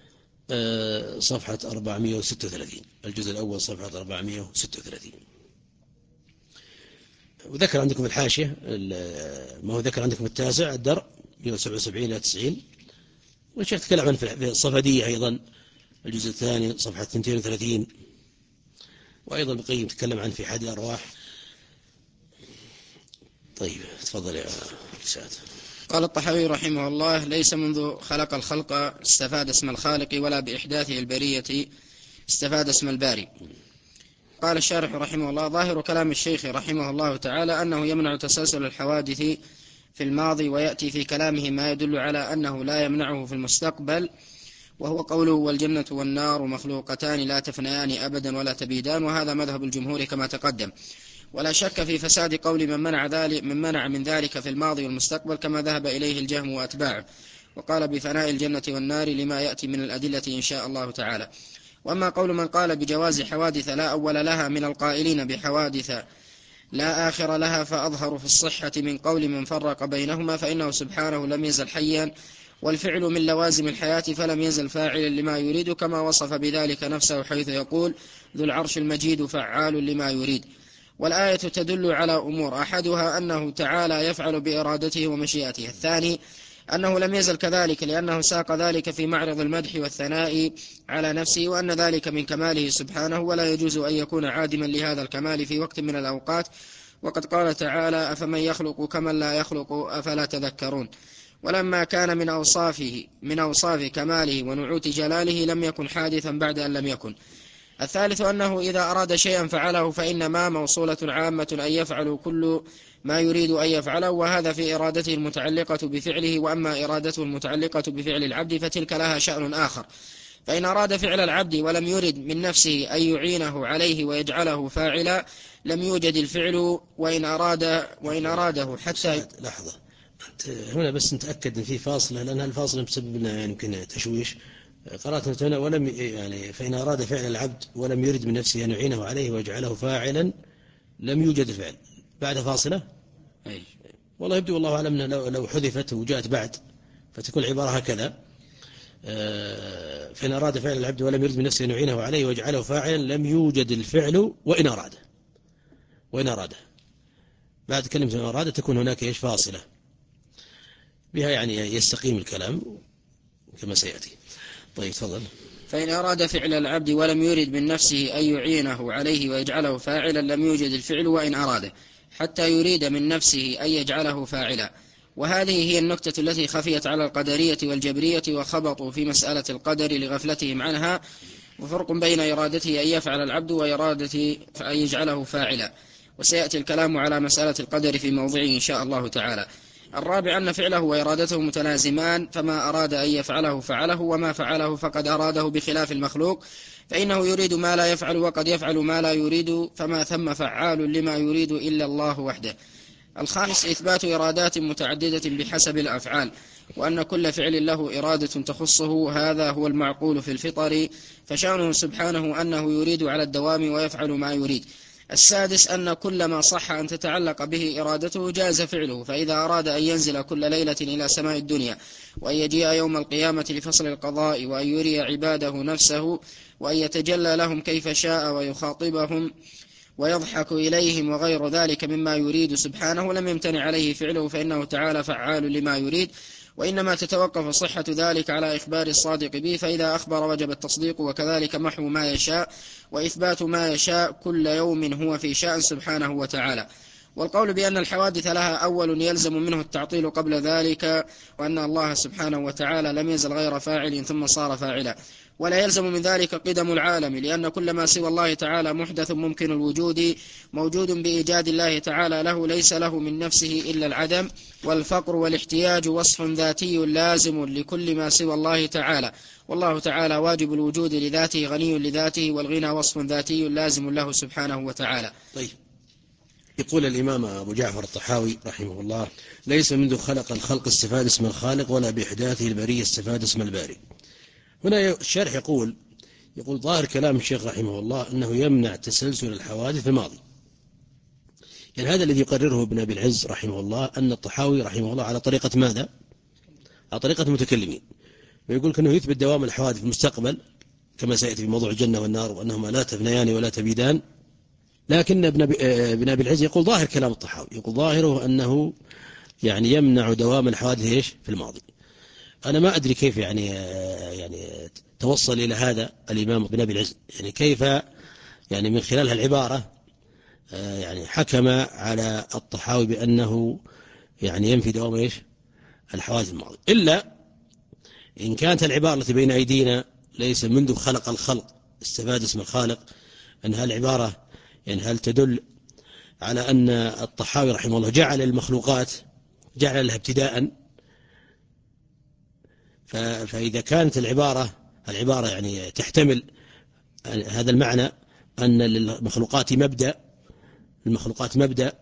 صفحة أربعمائة وستة وثلاثين. الجزء الأول صفحة أربعمائة وستة وثلاثين. وذكر عندكم الحاشية، ما هو ذكر عندكم التاسع الدرء مئة وسبعة وسبعين إلى تسعين. والشيخ تكلم عن في الصفدية أيضا الجزء الثاني صفحة اثنين وثلاثين. وأيضا القيم تكلم عن في حد الأرواح. طيب تفضل يا سعد. قال الطحاوي رحمه الله ليس منذ خلق الخلق استفاد اسم الخالق، ولا بإحداثه البرية استفاد اسم الباري. قال الشارح رحمه الله ظاهر كلام الشيخ رحمه الله تعالى أنه يمنع تسلسل الحوادث في الماضي، ويأتي في كلامه ما يدل على أنه لا يمنعه في المستقبل، وهو قوله والجنة والنار مخلوقتان لا تفنيان أبدا ولا تبيدان، وهذا مذهب الجمهور كما تقدم. ولا شك في فساد قول من منع, ذلك من منع من ذلك في الماضي والمستقبل كما ذهب إليه الجهم وأتباعه، وقال بفناء الجنة والنار لما يأتي من الأدلة إن شاء الله تعالى. وأما قول من قال بجواز حوادث لا أول لها من القائلين بحوادث لا آخر لها فأظهر في الصحة من قول من فرق بينهما، فإنه سبحانه لم يزل حيا، والفعل من لوازم الحياة فلم يزل فاعلا لما يريد، كما وصف بذلك نفسه حيث يقول ذو العرش المجيد فعال لما يريد. والآية تدل على أمور، أحدها أنه تعالى يفعل بإرادته ومشيئته، الثاني أنه لم يزل كذلك لأنه ساق ذلك في معرض المدح والثناء على نفسه، وأن ذلك من كماله سبحانه، ولا يجوز أن يكون عادما لهذا الكمال في وقت من الأوقات. وقد قال تعالى أفمن يخلق كمن لا يخلق أفلا تذكرون. ولما كان من أوصافه من أوصاف كماله ونعوت جلاله لم يكن حادثا بعد أن لم يكن. الثالث أنه إذا أراد شيئا فعله فإنما موصولة عامة أن يفعل كل ما يريد أن يفعله، وهذا في إرادته المتعلقة بفعله. وأما إرادته المتعلقة بفعل العبد فتلك لها شأن آخر، فإن أراد فعل العبد ولم يرد من نفسه أن يعينه عليه ويجعله فاعلا لم يوجد الفعل، وإن أراد وإن أراده حتى لحظة هنا بس نتأكد أن في فاصلة، لأن الفاصلة بسبب لنا يمكن تشويش. قرأت هنا ولم يعني فإن أراد فعل العبد ولم يرد من نفسه أن يعينه عليه ويجعله فاعلا لم يوجد الفعل. بعد فاصلة أي. والله يبدو والله أعلم لو لو حذفت وجاءت بعد فتكون العبارة هكذا: فإن أراد فعل العبد ولم يرد من نفسه أن يعينه عليه ويجعله فاعلا لم يوجد الفعل وإن أراده. وإن أراده بعد كلمة إن أراده تكون هناك إيش فاصلة بها يعني يستقيم الكلام كما سيأتي. طيب تفضل. فإن أراد فعل العبد ولم يرد من نفسه أن يعينه عليه ويجعله فاعلا لم يوجد الفعل وإن أراده، حتى يريد من نفسه أن يجعله فاعلا. وهذه هي النكتة التي خفيت على القدرية والجبرية وخبطوا في مسألة القدر لغفلتهم عنها. وفرق بين إرادته أن يفعل العبد وإرادته أن يجعله فاعلا، وسيأتي الكلام على مسألة القدر في موضعه إن شاء الله تعالى. الرابع أن فعله وإرادته متلازمان، فما أراد أن يفعله فعله، وما فعله فقد أراده بخلاف المخلوق، فإنه يريد ما لا يفعل وقد يفعل ما لا يريد، فما ثم فعال لما يريد إلا الله وحده. الخامس إثبات إرادات متعددة بحسب الأفعال، وأن كل فعل له إرادة تخصه، هذا هو المعقول في الفطر، فشأنه سبحانه أنه يريد على الدوام ويفعل ما يريد. السادس أن كل ما صح أن تتعلق به إرادته جاز فعله، فإذا أراد أن ينزل كل ليلة إلى سماء الدنيا، وأن يجيء يوم القيامة لفصل القضاء، وأن يري عباده نفسه، وأن يتجلى لهم كيف شاء ويخاطبهم ويضحك إليهم وغير ذلك مما يريد سبحانه، لم يمتنع عليه فعله، فإنه تعالى فعال لما يريد. وإنما تتوقف صحة ذلك على إخبار الصادق به، فإذا أخبر وجب التصديق، وكذلك محو ما يشاء وإثبات ما يشاء، كل يوم هو في شأن سبحانه وتعالى. والقول بأن الحوادث لها أول يلزم منه التعطيل قبل ذلك، وأن الله سبحانه وتعالى لم يزل غير فاعل ثم صار فاعلا. ولا يلزم من ذلك قدم العالم، لأن كل ما سوى الله تعالى محدث ممكن الوجود، موجود بإيجاد الله تعالى له، ليس له من نفسه إلا العدم والفقر والاحتياج، وصف ذاتي لازم لكل ما سوى الله تعالى، والله تعالى واجب الوجود لذاته غني لذاته، والغنى وصف ذاتي لازم له سبحانه وتعالى. طيب، يقول الإمام أبو جعفر الطحاوي رحمه الله: ليس منذ خلق الخلق استفاد اسم الخالق، ولا بإحداثه البرية استفاد اسم الباري. هنا الشارح يقول يقول ظاهر كلام الشيخ رحمه الله أنه يمنع تسلسل الحوادث في الماضي. يعني هذا الذي يقرره ابن أبي العز رحمه الله، أن الطحاوي رحمه الله على طريقة ماذا؟ على طريقة المتكلمين، ويقول أنه يثبت دوام الحوادث في المستقبل كما سيأتي في موضوع الجنة والنار، وأنهما لا تفنيان ولا تبيدان. لكن ابن أبي العز يقول ظاهر كلام الطحاوي، يقول ظاهره أنه يعني يمنع دوام الحوادث إيش في الماضي. أنا ما أدري كيف يعني يعني توصل إلى هذا الإمام ابن أبي العز، يعني كيف يعني من خلال العبارة يعني حكم على الطحاوي بأنه يعني ينفي دوام إيش الحوادث الماضي، إلا إن كانت العبارة التي بين أيدينا ليس منذ خلق الخلق استفاد اسم الخالق، أن هالعبارة يعني هل تدل على أن الطحاوي رحمه الله جعل المخلوقات جعل لها ابتداء؟ فإذا كانت العبارة العبارة يعني تحتمل هذا المعنى أن للمخلوقات مبدأ المخلوقات مبدأ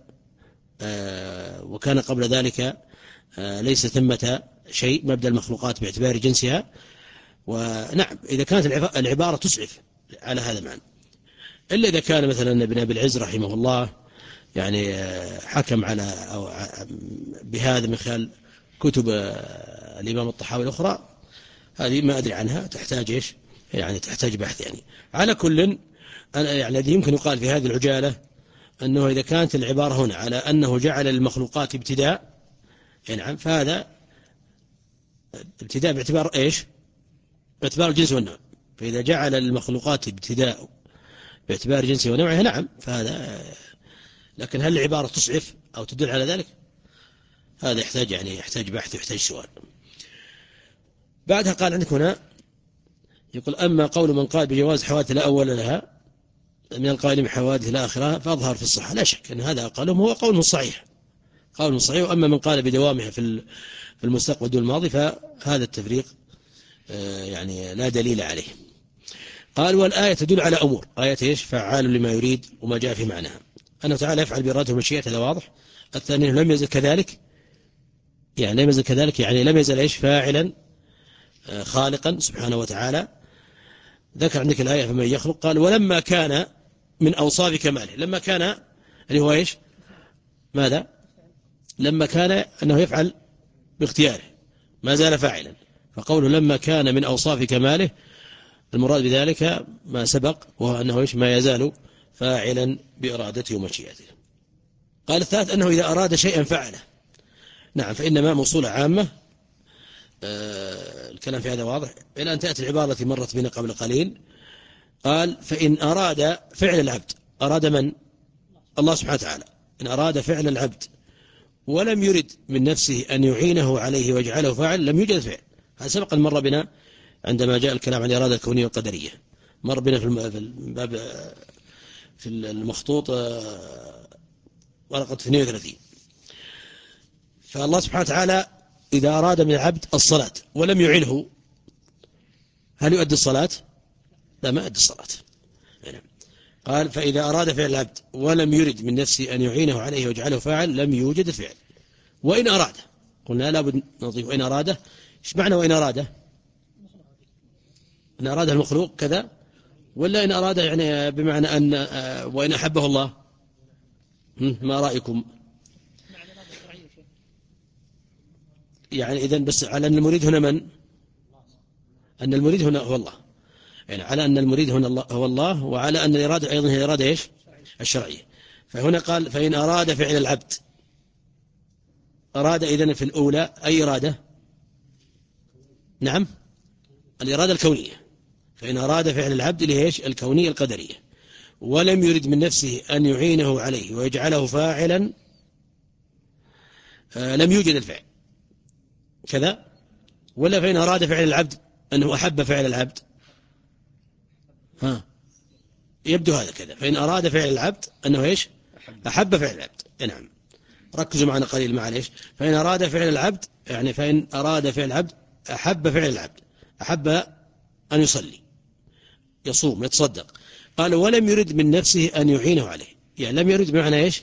وكان قبل ذلك ليس ثمة شيء، مبدأ المخلوقات باعتبار جنسها. ونعم إذا كانت العبارة تسعف على هذا المعنى، إلا إذا كان مثلا ابن أبي العز رحمه الله يعني حكم على أو بهذا من خلال كتب الإمام الطحاوي الأخرى، هذه ما أدري عنها، تحتاج إيش يعني تحتاج بحث. يعني على كل أنا يعني الذي يمكن يقال في هذه العجالة أنه إذا كانت العبارة هنا على أنه جعل المخلوقات ابتداء، نعم فهذا ابتداء باعتبار إيش باعتبار الجنس والنوع. فإذا جعل المخلوقات ابتداء باعتبار جنسه ونوعه، نعم فهذا. لكن هل العبارة تسعف أو تدل على ذلك؟ هذا يحتاج يعني يحتاج بحث ويحتاج سؤال. بعدها قال عندك هنا يقول: أما قول من قال بجواز حوادث لا أول لها من القائلين بحوادث لا آخرها فأظهر في الصحة. لا شك أن هذا قالهم هو قول صحيح قول صحيح وأما من قال بدوامها في في المستقبل دون الماضي فهذا التفريق يعني لا دليل عليه. قال: والآية تدل على أمور. آية إيش؟ فعال لما يريد وما جاء في معناها، أنه تعالى يفعل بإرادته ومشيئته، هذا واضح. الثاني لم يزل كذلك يعني لم يزل كذلك، يعني لم يزل إيش فاعلا خالقا سبحانه وتعالى. ذكر عندك الآية فمن يخلق، قال ولما كان من أوصاف كماله، لما كان اللي هو إيش ماذا؟ لما كان أنه يفعل باختياره ما زال فاعلا، فقوله لما كان من أوصاف كماله المراد بذلك ما سبق، وهو أنه إيش ما يزال فاعلا بإرادته ومشيئته. قال الثالث أنه إذا أراد شيئا فعله. نعم، فإنما موصولة عامة. آه الكلام في هذا واضح إلى أن تأتي العبارة التي مرت بنا قبل قليل. قال فإن أراد فعل العبد، أراد من؟ الله سبحانه وتعالى. إن أراد فعل العبد ولم يرد من نفسه أن يعينه عليه ويجعله فاعل لم يوجد فعل. هذا سبق المرة بنا عندما جاء الكلام عن الإرادة الكونية والقدرية، مر بنا في الباب في المخطوط ورقة اثنين وثلاثين. فالله سبحانه وتعالى إذا أراد من العبد الصلاة ولم يعينه، هل يؤدي الصلاة؟ لا، ما يؤدي الصلاة. قال فإذا أراد فعل العبد ولم يرد من نفسه أن يعينه عليه ويجعله فاعل لم يوجد الفعل. وإن أراد، قلنا لا بد نضيف وإن أراده. إيش معنى وإن أراده؟ إن أراد المخلوق كذا، ولا إن أراده يعني بمعنى أن وإن أحبه الله؟ ما رأيكم؟ يعني إذن بس على أن المريد هنا من؟ أن المريد هنا هو الله، يعني على أن المريد هنا الله هو الله، وعلى أن الإرادة أيضا هي الإرادة إيش؟ الشرعية. فهنا قال فإن أراد فعل العبد، أراد إذن في الأولى أي إرادة؟ نعم، الإرادة الكونية. فإن أراد فعل العبد ليش؟ الكونية القدرية، ولم يرد من نفسه أن يعينه عليه ويجعله فاعلا آه لم يوجد الفعل كذا. ولا فإن أراد فعل العبد أنه أحب فعل العبد؟ ها، يبدو هذا كذا. فإن أراد فعل العبد أنه إيش؟ أحب فعل العبد. نعم، ركزوا معنا قليل معليش. فإن أراد فعل العبد، يعني فإن أراد فعل العبد أحب فعل العبد، أحب أن يصلي يصوم يتصدق. قال ولم يرد من نفسه أن يعينه عليه، يعني لم يرد بمعنى إيش؟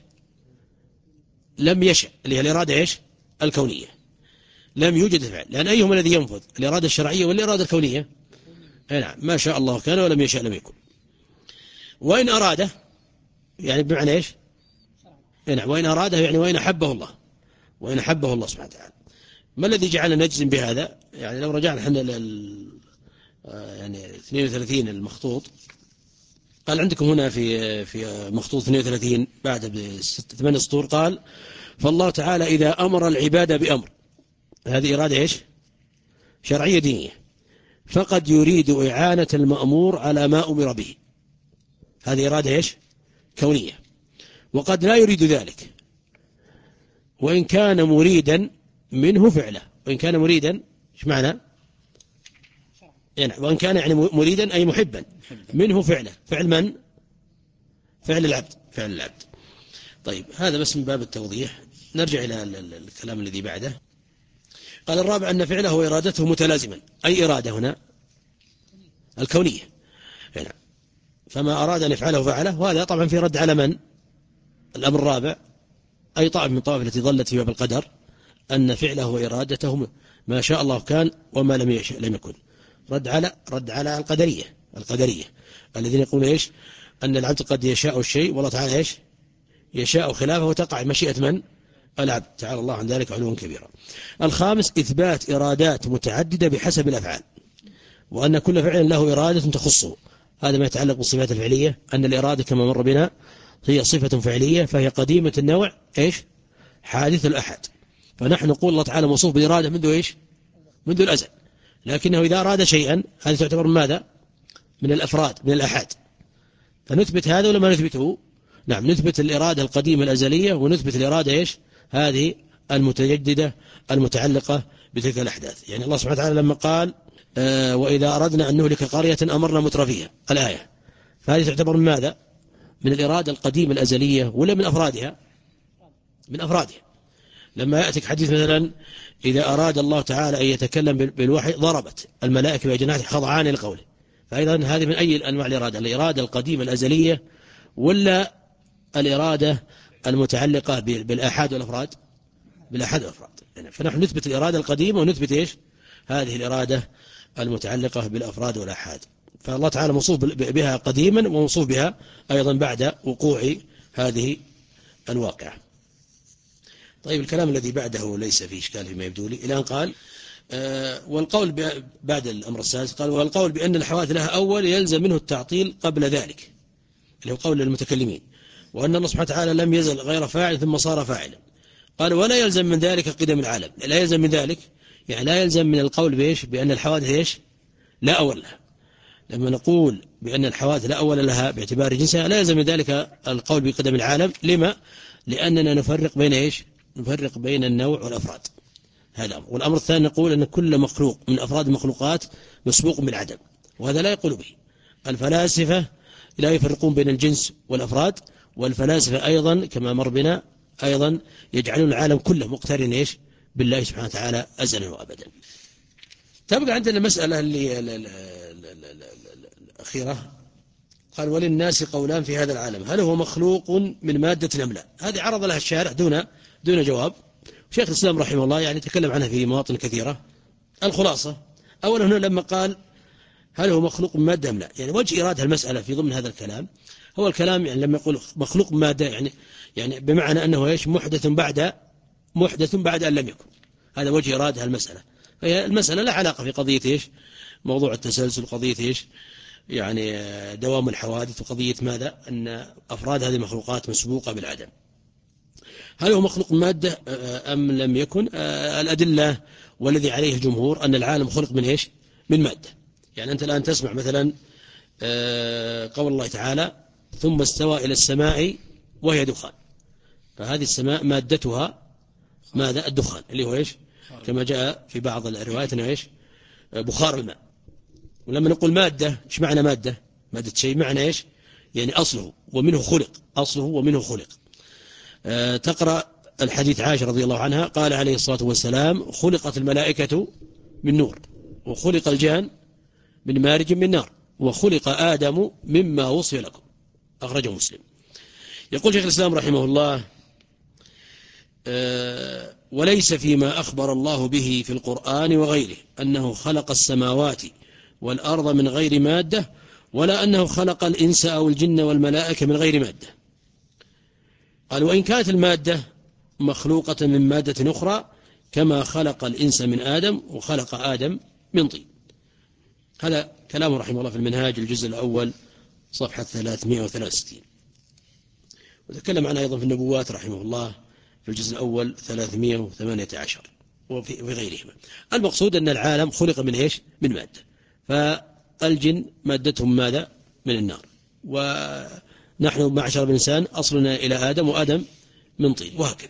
لم يشأ، اللي هي الإرادة إيش؟ الكونية. لم يوجد الفعل، لأن أيهما الذي ينفذ؟ الإرادة الشرعية ولا الإرادة الكونية؟ نعم، ما شاء الله كان ولم يشأ لم يكن. وإن أراده يعني بمعنى إيش؟ نعم، وإن أراده يعني وإن أحبه الله، وإن أحبه الله سبحانه وتعالى. ما الذي جعلنا نجزم بهذا؟ يعني لو رجعنا احنا لل يعني اثنين وثلاثين المخطوط، قال عندكم هنا في في مخطوط اثنين وثلاثين بعد بثمان سطور، قال فالله تعالى إذا أمر العباد بأمر، هذه إرادة إيش؟ شرعية دينية، فقد يريد إعانة المأمور على ما أمر به، هذه إرادة إيش؟ كونية. وقد لا يريد ذلك وإن كان مريدا منه فعله، وإن كان مريدا إيش معنى؟ يعني وإن كان يعني مريدا أي محبا منه فعله. فعل من؟ فعل العبد، فعل العبد. طيب، هذا بس من باب التوضيح. نرجع إلى الكلام الذي بعده. قال الرابع أن فعله وإرادته متلازما. أي إرادة هنا؟ الكونية. هنا فما أراد أن يفعله فعله، وهذا طبعا في رد على من؟ الأمر الرابع أي طائف من الطوائف التي ظلت في باب القدر، أن فعله وإرادته ما شاء الله كان وما لم يشاء لم يكن. رد على رد على القدرية القدرية الذين يقولون إيش؟ أن العبد قد يشاء الشيء والله تعالى إيش؟ يشاء خلافه وتقع مشيئة من؟ العبد، تعالى الله عن ذلك علوا كبيرا. الخامس إثبات إرادات متعددة بحسب الأفعال، وأن كل فعل له إرادة تخصه. هذا ما يتعلق بالصفات الفعلية، أن الإرادة كما مر بنا هي صفة فعلية، فهي قديمة النوع إيش؟ حادث الأحد. فنحن نقول الله تعالى موصوف بالإرادة منذ إيش؟ منذ الأزل، لكنه إذا أراد شيئا هذا تعتبر من ماذا؟ من الأفراد، من الأحاد. فنثبت هذا ولا ما نثبته؟ نعم، نثبت الإرادة القديمة الأزلية، ونثبت الإرادة إيش؟ هذه المتجددة المتعلقة بتلك الأحداث. يعني الله سبحانه وتعالى لما قال آه وإذا أردنا أن نهلك قرية أمرنا مترفيها الآية، فهذه تعتبر من ماذا؟ من الإرادة القديمة الأزلية ولا من أفرادها؟ من أفرادها. لما يأتيك حديث مثلا إذا أراد الله تعالى أن يتكلم بالوحي ضربت الملائكة بأجنحتها خضعان لقوله، فأيضا هذه من أي أنواع الإرادة؟ الإرادة القديمة الأزلية ولا الإرادة المتعلقة بالآحاد والأفراد؟ بالآحاد والأفراد. فنحن نثبت الإرادة القديمة ونثبت إيش هذه الإرادة المتعلقة بالأفراد والآحاد. فالله تعالى موصوف بها قديما وموصوف بها أيضا بعد وقوع هذه الواقعة. طيب الكلام الذي بعده ليس فيه إشكال فيما يبدو لي. الآن قال آه والقول بعد الأمر السادس قال والقول بأن الحوادث لها أول يلزم منه التعطيل قبل ذلك، اللي هو قول المتكلمين، وأن الله سبحانه وتعالى لم يزل غير فاعل ثم صار فاعلا. قال ولا يلزم من ذلك قدم العالم. لا يلزم من ذلك يعني لا يلزم من القول بإيش بأن الحوادث إيش لا أول لها. لما نقول بأن الحوادث لا أول لها باعتبار جنسها لا يلزم من ذلك القول بقدم العالم. لما؟ لأننا نفرق بين إيش نفرق بين النوع والأفراد. هذا. والأمر الثاني نقول أن كل مخلوق من أفراد المخلوقات مسبوق بالعدم، وهذا لا يقول به الفلاسفة. لا يفرقون بين الجنس والأفراد، والفلاسفة أيضا كما مر بنا أيضا يجعلون العالم كله مقترن إيش بالله سبحانه وتعالى أزلا وأبدا. تبقى عندنا المسألة اللي الأخيرة قال وللناس قولان في هذا العالم هل هو مخلوق من مادة أم لا. هذه عرض لها الشارع دون دون جواب. شيخ الإسلام رحمه الله يعني تكلم عنها في مواطن كثيرة. الخلاصة أولا هنا لما قال هل هو مخلوق من مادة أم لا، يعني وجه إرادة المسألة في ضمن هذا الكلام هو الكلام يعني لما يقول مخلوق من مادة يعني يعني بمعنى أنه إيش محدث بعد محدث بعد أن لم يكن. هذا وجه إرادة المسألة. فهي المسألة لا علاقة في قضية إيش موضوع التسلسل، قضية إيش يعني دوام الحوادث، وقضية ماذا أن أفراد هذه المخلوقات مسبوقة بالعدم. هل هو مخلوق مادة أم لم يكن؟ الأدلة والذي عليه الجمهور أن العالم خلق من إيش من مادة. يعني أنت الآن تسمع مثلا قول الله تعالى ثم استوى إلى السماء وهي دخان، فهذه السماء مادتها ماذا الدخان اللي هو إيش كما جاء في بعض الروايات أنه إيش بخار الماء. ولما نقول مادة إيش معنى مادة؟ مادة شيء معنى إيش يعني أصله ومنه خلق، أصله ومنه خلق. أه تقرأ الحديث عائشة رضي الله عنها قال عليه الصلاة والسلام خلقت الملائكة من نور، وخلق الجان من مارج من نار، وخلق آدم مما وصي لكم. أخرجه مسلم. يقول شيخ الإسلام رحمه الله أه وليس فيما أخبر الله به في القرآن وغيره أنه خلق السماوات والأرض من غير مادة، ولا أنه خلق الإنس أو الجن والملائكة من غير مادة. قال وإن كانت المادة مخلوقة من مادة أخرى كما خلق الإنس من آدم وخلق آدم من طين. هذا كلامه رحمه الله في المنهاج الجزء الأول صفحة ثلاثمائة وثلاثة وستين. وتكلم عنها أيضا في النبوات رحمه الله في الجزء الأول ثلاثمائة وثمانية عشر وفي غيرهما. المقصود أن العالم خلق من إيش من مادة، فالجن مادتهم ماذا من النار، ونحن معشر الإنسان أصلنا إلى آدم وآدم من طين، وهكذا.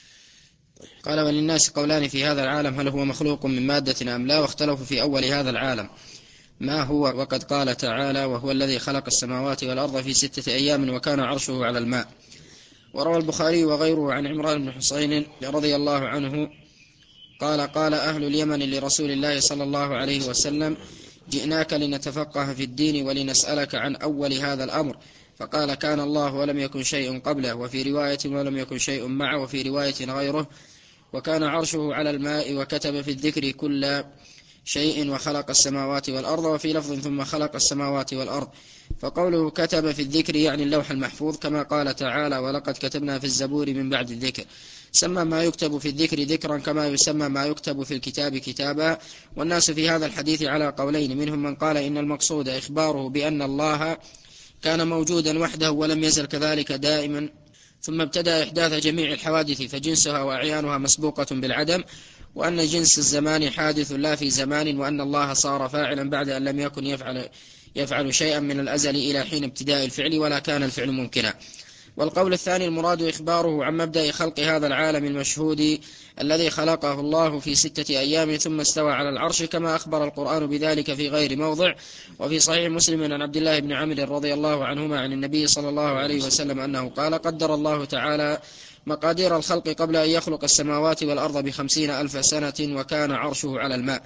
قال وللناس قولان في هذا العالم هل هو مخلوق من مادة أم لا، واختلفوا في أول هذا العالم ما هو. وقد قال تعالى وهو الذي خلق السماوات والأرض في ستة أيام وكان عرشه على الماء. وروى البخاري وغيره عن عمران بن حسين رضي الله عنه قال قال أهل اليمن لرسول الله صلى الله عليه وسلم جئناك لنتفقه في الدين ولنسألك عن أول هذا الأمر، فقال كان الله ولم يكن شيء قبله، وفي رواية ولم يكن شيء معه، وفي رواية غيره وكان عرشه على الماء، وكتب في الذكر كل شيء وخلق السماوات والأرض، وفي لفظ ثم خلق السماوات والأرض. فقوله كتب في الذكر يعني اللوح المحفوظ، كما قال تعالى ولقد كتبنا في الزبور من بعد الذكر. سمى ما يكتب في الذكر ذكرا كما يسمى ما يكتب في الكتاب كتابا. والناس في هذا الحديث على قولين، منهم من قال إن المقصود إخباره بأن الله كان موجودا وحده ولم يزل كذلك دائما، ثم ابتدأ إحداث جميع الحوادث فجنسها وأعيانها مسبوقة بالعدم، وأن جنس الزمان حادث لا في زمان، وأن الله صار فاعلا بعد أن لم يكن يفعل, يفعل شيئا من الأزل إلى حين ابتداء الفعل ولا كان الفعل ممكنا. والقول الثاني المراد إخباره عن مبدأ خلق هذا العالم المشهود الذي خلقه الله في ستة أيام ثم استوى على العرش، كما أخبر القرآن بذلك في غير موضع. وفي صحيح مسلم عن عبد الله بن عمرو رضي الله عنهما عن النبي صلى الله عليه وسلم أنه قال قدر الله تعالى مقادير الخلق قبل أن يخلق السماوات والأرض بخمسين ألف سنة وكان عرشه على الماء.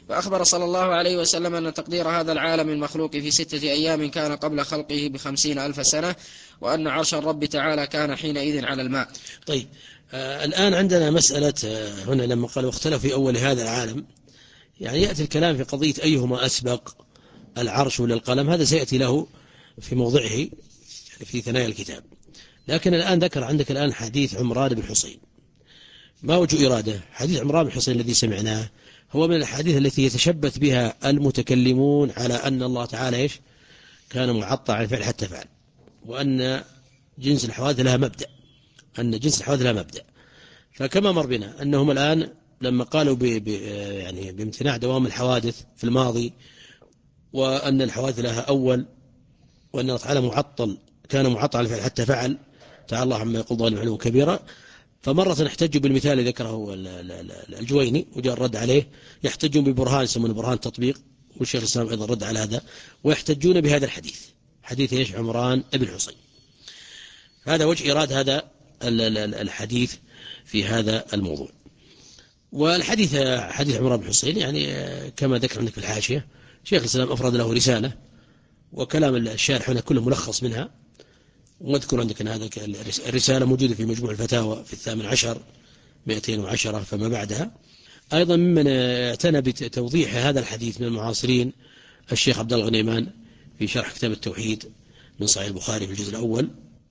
وأخبر صلى الله عليه وسلم أن تقدير هذا العالم المخلوق في ستة أيام كان قبل خلقه بخمسين ألف سنة، وأن عرش الرب تعالى كان حينئذ على الماء. طيب آه الآن عندنا مسألة آه هنا لما قالوا اختلف في أول هذا العالم، يعني يأتي الكلام في قضية أيهما أسبق، العرش ولا القلم، هذا سيأتي له في موضعه يعني في ثنايا الكتاب. لكن الآن ذكر عندك الآن حديث عمران بن حصين. ما وجه إرادة؟ حديث عمران بن حصين الذي سمعناه هو من الحديث التي يتشبث بها المتكلمون على أن الله تعالى إيش كان معطى عن الفعل حتى فعل، وأن جنس الحوادث لها مبدأ، أن جنس الحوادث لها مبدأ. فكما مر بنا أنهم الآن لما قالوا ب ب يعني بامتناع دوام الحوادث في الماضي، وأن الحوادث لها أول، وأن الله تعالى معطل كان معطل عن الفعل حتى فعل، تعالى الله عما يقول ظالم علوا كبيرا. فمرة احتجوا بالمثال الذي ذكره الجويني وجاء الرد عليه، يحتجون ببرهان يسمونه برهان التطبيق، والشيخ الإسلام أيضا رد على هذا، ويحتجون بهذا الحديث، حديث ايش عمران بن حصين. هذا وجه إيراد هذا الحديث في هذا الموضوع. والحديث حديث عمران بن حصين يعني كما ذكر عندك في الحاشية، شيخ الإسلام أفرد له رسالة، وكلام الشارح هنا كله ملخص منها، واذكر عندك أن هذا الرسالة موجودة في مجموع الفتاوى في الثامن عشر مئتين وعشرة فما بعدها. أيضا ممن اعتنى بتوضيح هذا الحديث من المعاصرين الشيخ عبد الله غنيمان في شرح كتاب التوحيد من صحيح البخاري في الجزء الأول.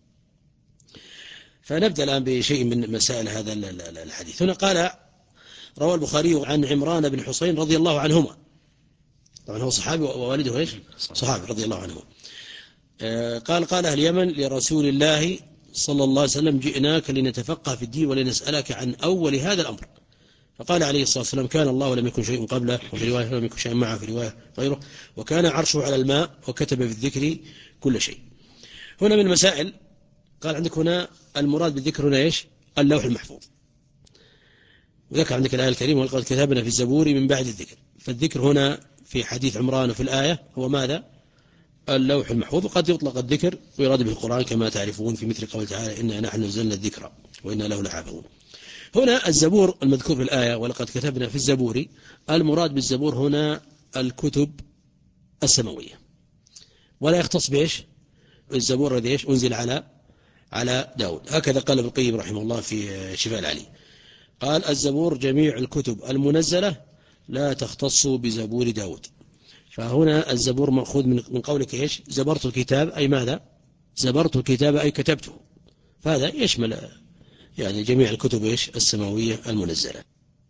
فنبدأ الآن بشيء من مسائل هذا الحديث. هنا قال روى البخاري عن عمران بن حصين رضي الله عنهما، طبعا هو صحابي ووالده ايش صحابي رضي الله عنهما. قال قال أهل اليمن لرسول الله صلى الله عليه وسلم جئناك لنتفقه في الدين ولنسألك عن أول هذا الأمر. فقال عليه الصلاة والسلام كان الله ولم يكن شيء قبله، وفي رواية ولم يكن شيء معه في رواية غيره، وكان عرشه على الماء وكتب في الذكر كل شيء. هنا من المسائل قال عندك هنا المراد بالذكر هنا ايش اللوح المحفوظ، وذكر عندك الآية الكريمة ولقد كتبنا في الزبور من بعد الذكر. فالذكر هنا في حديث عمران وفي الآية هو ماذا؟ اللوح المحفوظ. وقد يطلق الذكر ويراد به القرآن كما تعرفون في مثل قول تعالى إنا نحن نزلنا الذكر وإنا له لحافظون. هنا الزبور المذكور في الآية ولقد كتبنا في الزبور، المراد بالزبور هنا الكتب السماوية، ولا يختص بإيش الزبور الذي إيش أنزل على على داود. هكذا قال ابن القيم رحمه الله في شفاء العلي، قال الزبور جميع الكتب المنزلة لا تختص بزبور داود. فهنا الزبور مأخوذ من قولك إيش زبرت الكتاب، أي ماذا زبرت الكتاب أي كتبته، فهذا يشمل يعني جميع الكتب إيش السماوية المنزلة.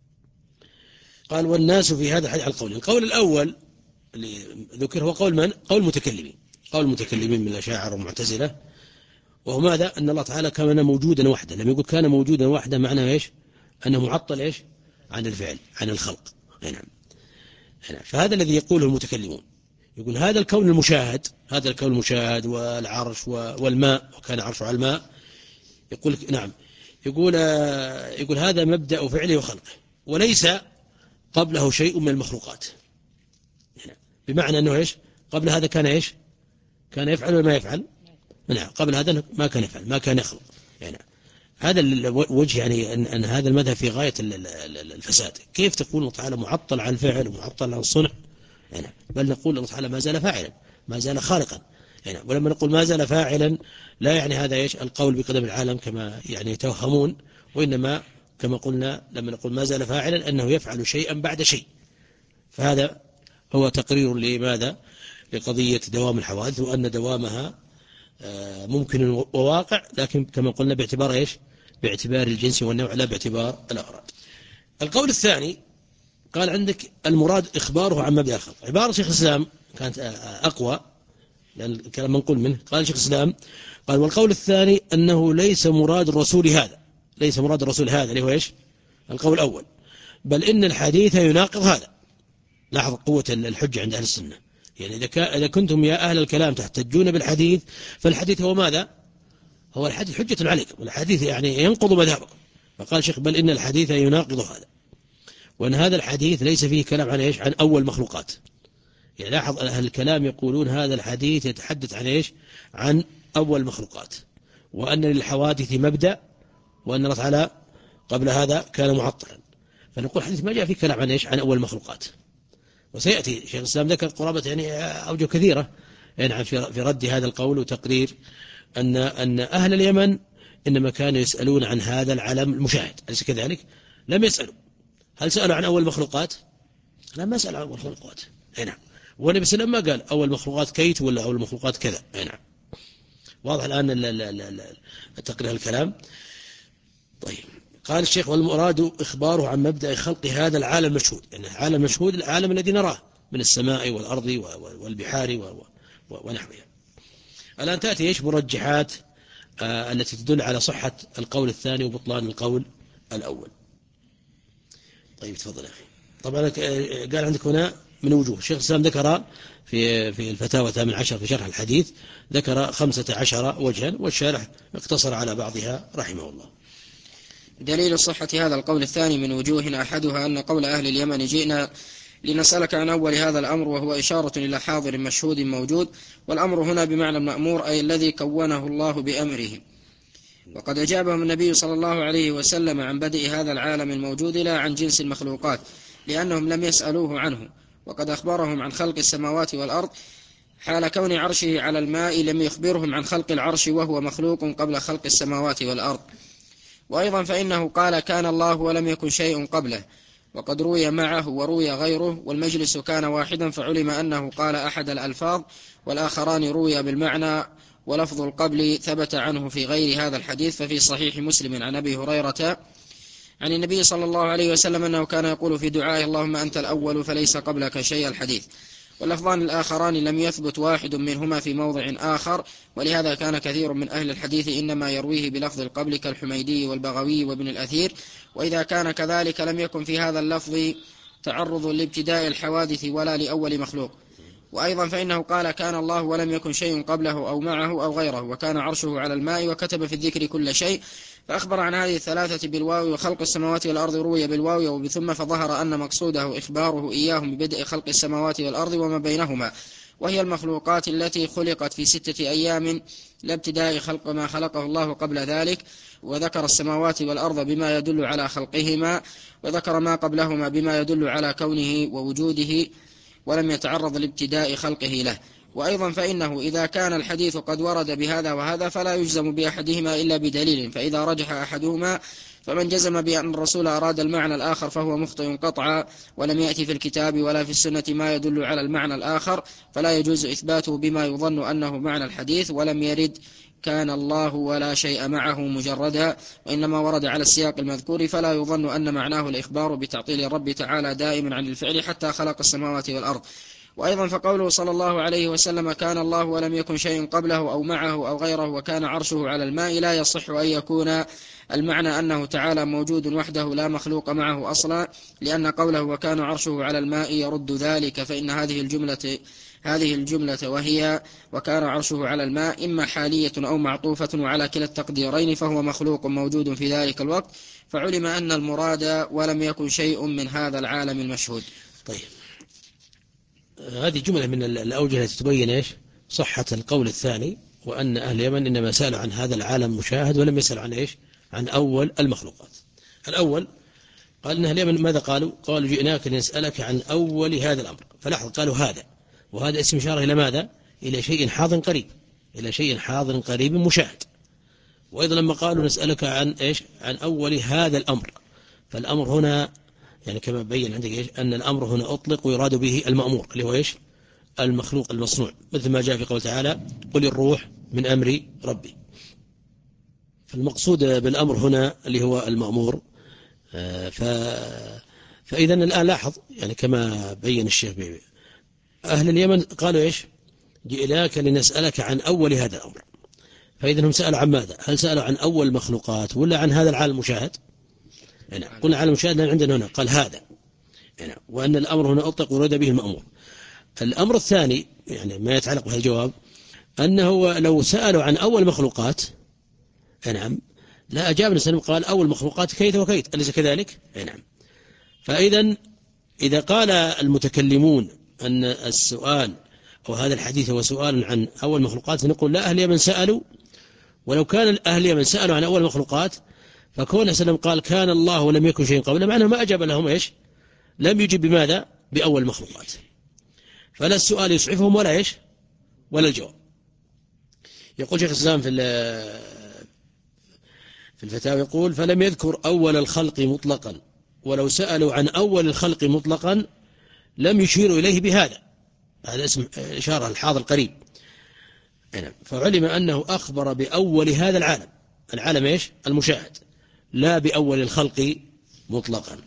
قال والناس في هذا الحديث على القول، القول الأول اللي ذكر هو قول من؟ قول المتكلمين، قول المتكلمين من الأشاعرة والمعتزلة، وهو ماذا؟ أن الله تعالى كان موجودا وحده. لما يقول كان موجودا وحده معناه إيش أنه معطل إيش عن الفعل عن الخلق. نعم. فهذا الذي يقوله المتكلمون، يقول هذا الكون المشاهد، هذا الكون المشاهد والعرش والماء وكان عرشه على الماء، يقول نعم يقول يقول هذا مبدأ فعله وخلقه، وليس قبله شيء من المخلوقات. بمعنى أنه إيش قبل هذا كان إيش كان يفعل وما يفعل، نعم قبل هذا ما كان يفعل ما كان يخلق. يعني هذا الوجه يعني أن, أن هذا المذهب في غاية الفساد. كيف تقول الله تعالى معطل عن الفعل ومعطل عن الصنع؟ يعني بل نقول الله تعالى ما زال فاعلا ما زال خالقا. يعني ولما نقول ما زال فاعلا لا يعني هذا إيش القول بقدم العالم كما يعني يتوهمون، وإنما كما قلنا لما نقول ما زال فاعلا أنه يفعل شيئا بعد شيء. فهذا هو تقرير لماذا لقضية دوام الحوادث، وأن دوامها ممكن وواقع، لكن كما قلنا باعتبار إيش باعتبار الجنس والنوع لا باعتبار الأغراض. القول الثاني قال عندك المراد إخباره عن مبدأ الخلق. عبارة شيخ الإسلام كانت أقوى لأن الكلام منقول منه. قال شيخ الإسلام قال والقول الثاني أنه ليس مراد الرسول هذا، ليس مراد الرسول هذا اللي هو إيش القول الأول، بل إن الحديث يناقض هذا. لاحظ قوة الحجة عند أهل السنة. يعني إذا كنتم يا أهل الكلام تحتجون بالحديث فالحديث هو ماذا؟ هو الحديث حجة عليكم، والحديث يعني ينقض مذهبكم. فقال شيخ بل إن الحديث يناقض هذا، وأن هذا الحديث ليس فيه كلام عن إيش عن أول مخلوقات. يعني لاحظ أهل الكلام يقولون هذا الحديث يتحدث عن إيش عن أول مخلوقات، وأن للحوادث مبدأ، وأن الله تعالى قبل هذا كان معطلا. فنقول الحديث ما جاء فيه كلام عن إيش عن أول مخلوقات. وسيأتي شيخ الإسلام ذكر قرابة يعني أوجه كثيرة يعني في رد هذا القول وتقرير أن أن أهل اليمن إنما كانوا يسألون عن هذا العلم المشاهد، أليس كذلك؟ لم يسألوا. هل سألوا عن أول مخلوقات؟ لا، ما سألوا عن أول مخلوقات. نعم. والنبي صلى الله عليه وسلم ما قال أول مخلوقات كيت ولا أول مخلوقات كذا. نعم. واضح الآن تقرير الكلام. طيب، قال الشيخ: والمراد إخباره عن مبدأ خلق هذا العالم المشهود، يعني العالم المشهود العالم الذي نراه من السماء والأرض والبحار ونحوها. الآن تأتي إيش مرجحات آه التي تدل على صحة القول الثاني وبطلان القول الأول. طيب تفضل يا أخي. طبعا قال عندك هنا من وجوه. الشيخ الإسلام ذكر في في الفتاوى الثامن عشر في شرح الحديث ذكر خمسة عشر وجها، والشارح اقتصر على بعضها رحمه الله. دليل صحة هذا القول الثاني من وجوه، أحدها أن قول أهل اليمن جئنا لنسألك عن أول هذا الأمر، وهو إشارة إلى حاضر مشهود موجود، والأمر هنا بمعنى المأمور، أي الذي كونه الله بأمره. وقد أجابهم النبي صلى الله عليه وسلم عن بدء هذا العالم الموجود لا عن جنس المخلوقات، لأنهم لم يسألوه عنه. وقد أخبرهم عن خلق السماوات والأرض حال كون عرشه على الماء، لم يخبرهم عن خلق العرش وهو مخلوق قبل خلق السماوات والأرض. وأيضا فإنه قال كان الله ولم يكن شيء قبله، وقد روي معه وروي غيره، والمجلس كان واحدا، فعلم أنه قال أحد الألفاظ، والآخران روي بالمعنى، ولفظ القبل ثبت عنه في غير هذا الحديث. ففي صحيح مسلم عن أبي هريرة عن النبي صلى الله عليه وسلم أنه كان يقول في دعائه: اللهم أنت الأول فليس قبلك شيء، الحديث. واللفظان الآخران لم يثبت واحد منهما في موضع آخر، ولهذا كان كثير من أهل الحديث إنما يرويه بلفظ القبل كالحميدي والبغوي وابن الأثير. وإذا كان كذلك لم يكن في هذا اللفظ تعرض لابتداء الحوادث ولا لأول مخلوق. وأيضا فإنه قال كان الله ولم يكن شيء قبله أو معه أو غيره، وكان عرشه على الماء، وكتب في الذكر كل شيء، فأخبر عن هذه الثلاثة بالواو. وخلق السماوات والأرض روي بالواو وبثم، فظهر أن مقصوده إخباره إياهم ببدء خلق السماوات والأرض وما بينهما، وهي المخلوقات التي خلقت في ستة أيام لا ابتداء خلق ما خلقه الله قبل ذلك. وذكر السماوات والأرض بما يدل على خلقهما، وذكر ما قبلهما بما يدل على كونه ووجوده، ولم يتعرض لابتداء خلقه له. وأيضا فإنه إذا كان الحديث قد ورد بهذا وهذا فلا يجزم بأحدهما إلا بدليل، فإذا رجح أحدهما فمن جزم بأن الرسول أراد المعنى الآخر فهو مخطئ قطعا، ولم يأتي في الكتاب ولا في السنة ما يدل على المعنى الآخر، فلا يجوز إثباته بما يظن أنه معنى الحديث. ولم يرد كان الله ولا شيء معه مجردا، وإنما ورد على السياق المذكور، فلا يظن أن معناه الإخبار بتعطيل الرب تعالى دائما عن الفعل حتى خلق السماوات والأرض. وأيضا فقوله صلى الله عليه وسلم كان الله ولم يكن شيء قبله أو معه أو غيره وكان عرشه على الماء، لا يصح أن يكون المعنى أنه تعالى موجود وحده لا مخلوق معه أصلا، لأن قوله وكان عرشه على الماء يرد ذلك، فإن هذه الجملة هذه الجملة وهي وكان عرشه على الماء إما حالية أو معطوفة، وعلى كلا التقديرين فهو مخلوق موجود في ذلك الوقت، فعلم أن المراد ولم يكن شيء من هذا العالم المشهود. طيب، هذه جملة من الأوجه التي تبين إيش صحة القول الثاني، وأن أهل اليمن إنما سألوا عن هذا العالم مشاهد ولم يسألوا عن إيش عن أول المخلوقات. الأول قال إن أهل اليمن ماذا قالوا؟ قالوا جئناك لنسألك عن أول هذا الأمر. فلاحظ قالوا هذا، وهذا اسم إشارة إلى ماذا؟ إلى شيء حاضر قريب، إلى شيء حاضر قريب مشاهد. وأيضا لما قالوا نسألك عن إيش عن أول هذا الأمر، فالأمر هنا يعني كما بين عندك إيش أن الأمر هنا أطلق ويراد به المأمور اللي هو إيش المخلوق المصنوع، مثل ما جاء في قول تعالى قل الروح من أمر ربي. فالمقصود بالأمر هنا اللي هو المأمور. ف... فإذا الآن لاحظ يعني كما بين الشيخ بيبي أهل اليمن قالوا إيش جئناك لنسألك عن أول هذا الأمر. فإذا هم سألوا عن ماذا؟ هل سألوا عن أول مخلوقات ولا عن هذا العالم المشاهد؟ يعني قلنا عالم المشاهد لأن عندنا هنا قال هذا يعني، وأن الأمر هنا أطلق ورد به المأمور. الأمر الثاني يعني ما يتعلق بهذا الجواب أنه لو سألوا عن أول مخلوقات نعم لا أجاب النبي قال أول مخلوقات كيت وكيت، أليس كذلك؟ نعم. فإذا إذا قال المتكلمون أن السؤال أو هذا الحديث هو سؤال عن أول مخلوقات، نقول لا، أهل اليمن سألوا، ولو كان أهل اليمن سألوا عن أول مخلوقات فكون سلم قال كان الله ولم يكن شيء قبله، معناه ما أجاب لهم إيش لم يجب بماذا بأول المخلوقات، فلا السؤال يسعفهم ولا إيش ولا الجواب. يقول شيخ الإسلام في في الفتاوى يقول: فلم يذكر أول الخلق مطلقا، ولو سألوا عن أول الخلق مطلقا لم يشيروا إليه بهذا. هذا اسم إشارة الحاضر القريب. فعلم أنه أخبر بأول هذا العالم، العالم إيش المشاهد، لا بأول الخلق مطلقا.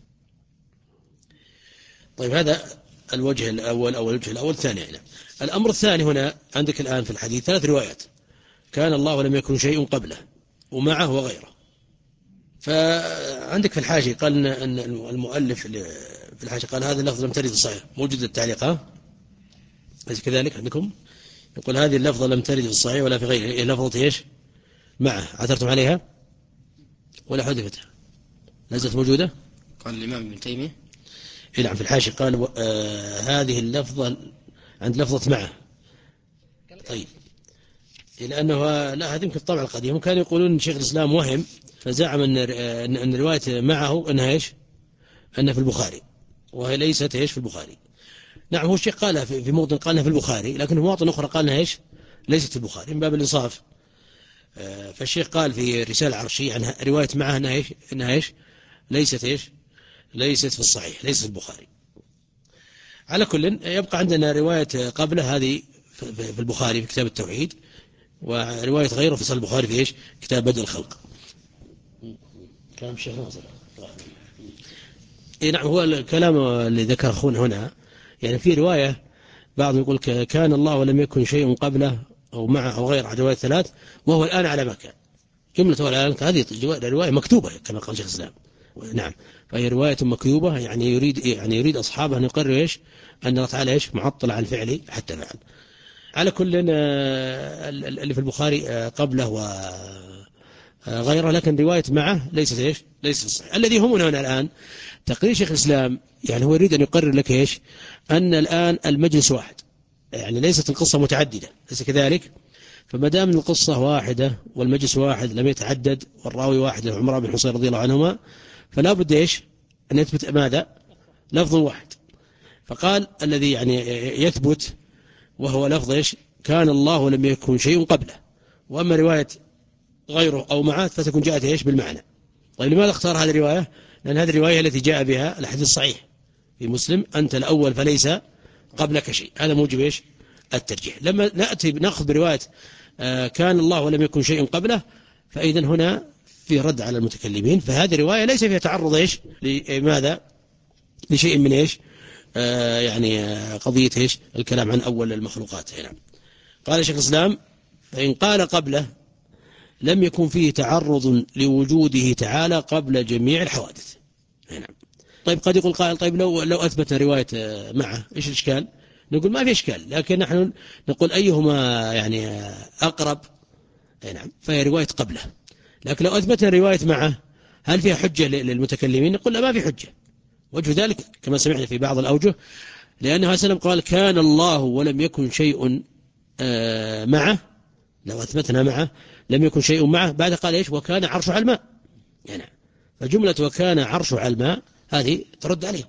طيب هذا الوجه الأول أو الوجه الأول الثاني هنا. الأمر الثاني هنا عندك الآن في الحديث ثلاث روايات: كان الله ولم يكن شيء قبله ومعه وغيره. فعندك في الحاشية قال أن المؤلف في الحاشية قال هذا اللفظ لم ترد الصحيح، موجود التعليق ها أليس كذلك عندكم؟ يقول هذه اللفظة لم ترد في الصحيح ولا في غيره. لفظة إيش معه؟ عثرتم عليها ولا حذفتها؟ لازلت موجودة؟ قال الإمام ابن تيمية نعم في الحاشية قال آه هذه اللفظة عند لفظة معه. طيب لأنه لا، هذه يمكن الطبع القديم، كانوا يقولون شيخ الإسلام وهم فزعم أن أن رواية معه أنها إيش أنها في البخاري، وهي ليست إيش في البخاري. نعم هو الشيخ قالها في موطن قالها في البخاري، لكن في مواطن أخرى قالها إيش ليست في البخاري من باب الإنصاف. فالشيخ قال في رسالة عرشية عن رواية معها أنها إيش أنها إيش ليست إيش ليست في الصحيح، ليست في البخاري. على كل يبقى عندنا رواية قبله هذه في البخاري في كتاب التوحيد، ورواية غيره في صحيح البخاري في إيش كتاب بدء الخلق. كلام الشيخ ناصر. إيه نعم هو الكلام اللي ذكر أخونا هنا، يعني في رواية بعضهم يقول كان الله ولم يكن شيء قبله أو معه أو غيره، رواية ثلاث وهو الآن على مكان جملة الآن. هذه رواية مكتوبة كما قال شيخ الإسلام. نعم فهي رواية مكتوبة، يعني يريد يعني يريد أصحابها أن يقرروا إيش أن الله تعالى إيش معطل عن الفعل حتى فعل. على كل اللي في البخاري قبله وغيره، لكن رواية معه ليست إيش ليست صحيح. الذي همنا هنا الآن تقرير شيخ الإسلام، يعني هو يريد أن يقرر لك إيش أن الآن المجلس واحد، يعني ليست القصة متعددة، ليس كذلك. فما دام القصة واحدة والمجلس واحد لم يتعدد والراوي واحد عمران بن حصين رضي الله عنهما، فلا بد إيش أن يثبت ماذا لفظ واحد. فقال الذي يعني يثبت وهو لفظ إيش كان الله ولم يكن شيء قبله، وأما رواية غيره أو معه فتكون جاءت إيش بالمعنى. طيب لماذا اختار هذه الرواية؟ لأن هذه الرواية التي جاء بها الحديث الصحيح في مسلم أنت الأول فليس قبلك شيء، هذا موجب إيش الترجيح. لما نأتي نأخذ برواية آه كان الله ولم يكن شيء قبله، فإذا هنا في رد على المتكلمين، فهذه الرواية ليس فيها تعرض إيش لماذا لشيء من إيش آه يعني آه قضية إيش الكلام عن أول المخلوقات هنا. قال شيخ الإسلام فإن قال قبله لم يكن فيه تعرض لوجوده تعالى قبل جميع الحوادث هنا. طيب قد يقول قائل طيب لو لو أثبتنا رواية معه إيش الإشكال؟ نقول ما في إشكال، لكن نحن نقول أيهما يعني أقرب. نعم فهي رواية قبله. لكن لو أثبتنا رواية معه هل فيها حجة للمتكلمين؟ نقول لا ما في حجة. وجه ذلك كما سمعنا في بعض الأوجه لأنه سلم قال كان الله ولم يكن شيء معه، لو أثبتنا معه لم يكن شيء معه، بعد قال إيش وكان عرشه على الماء. يعني فجملة وكان عرشه على الماء هذه ترد عليهم.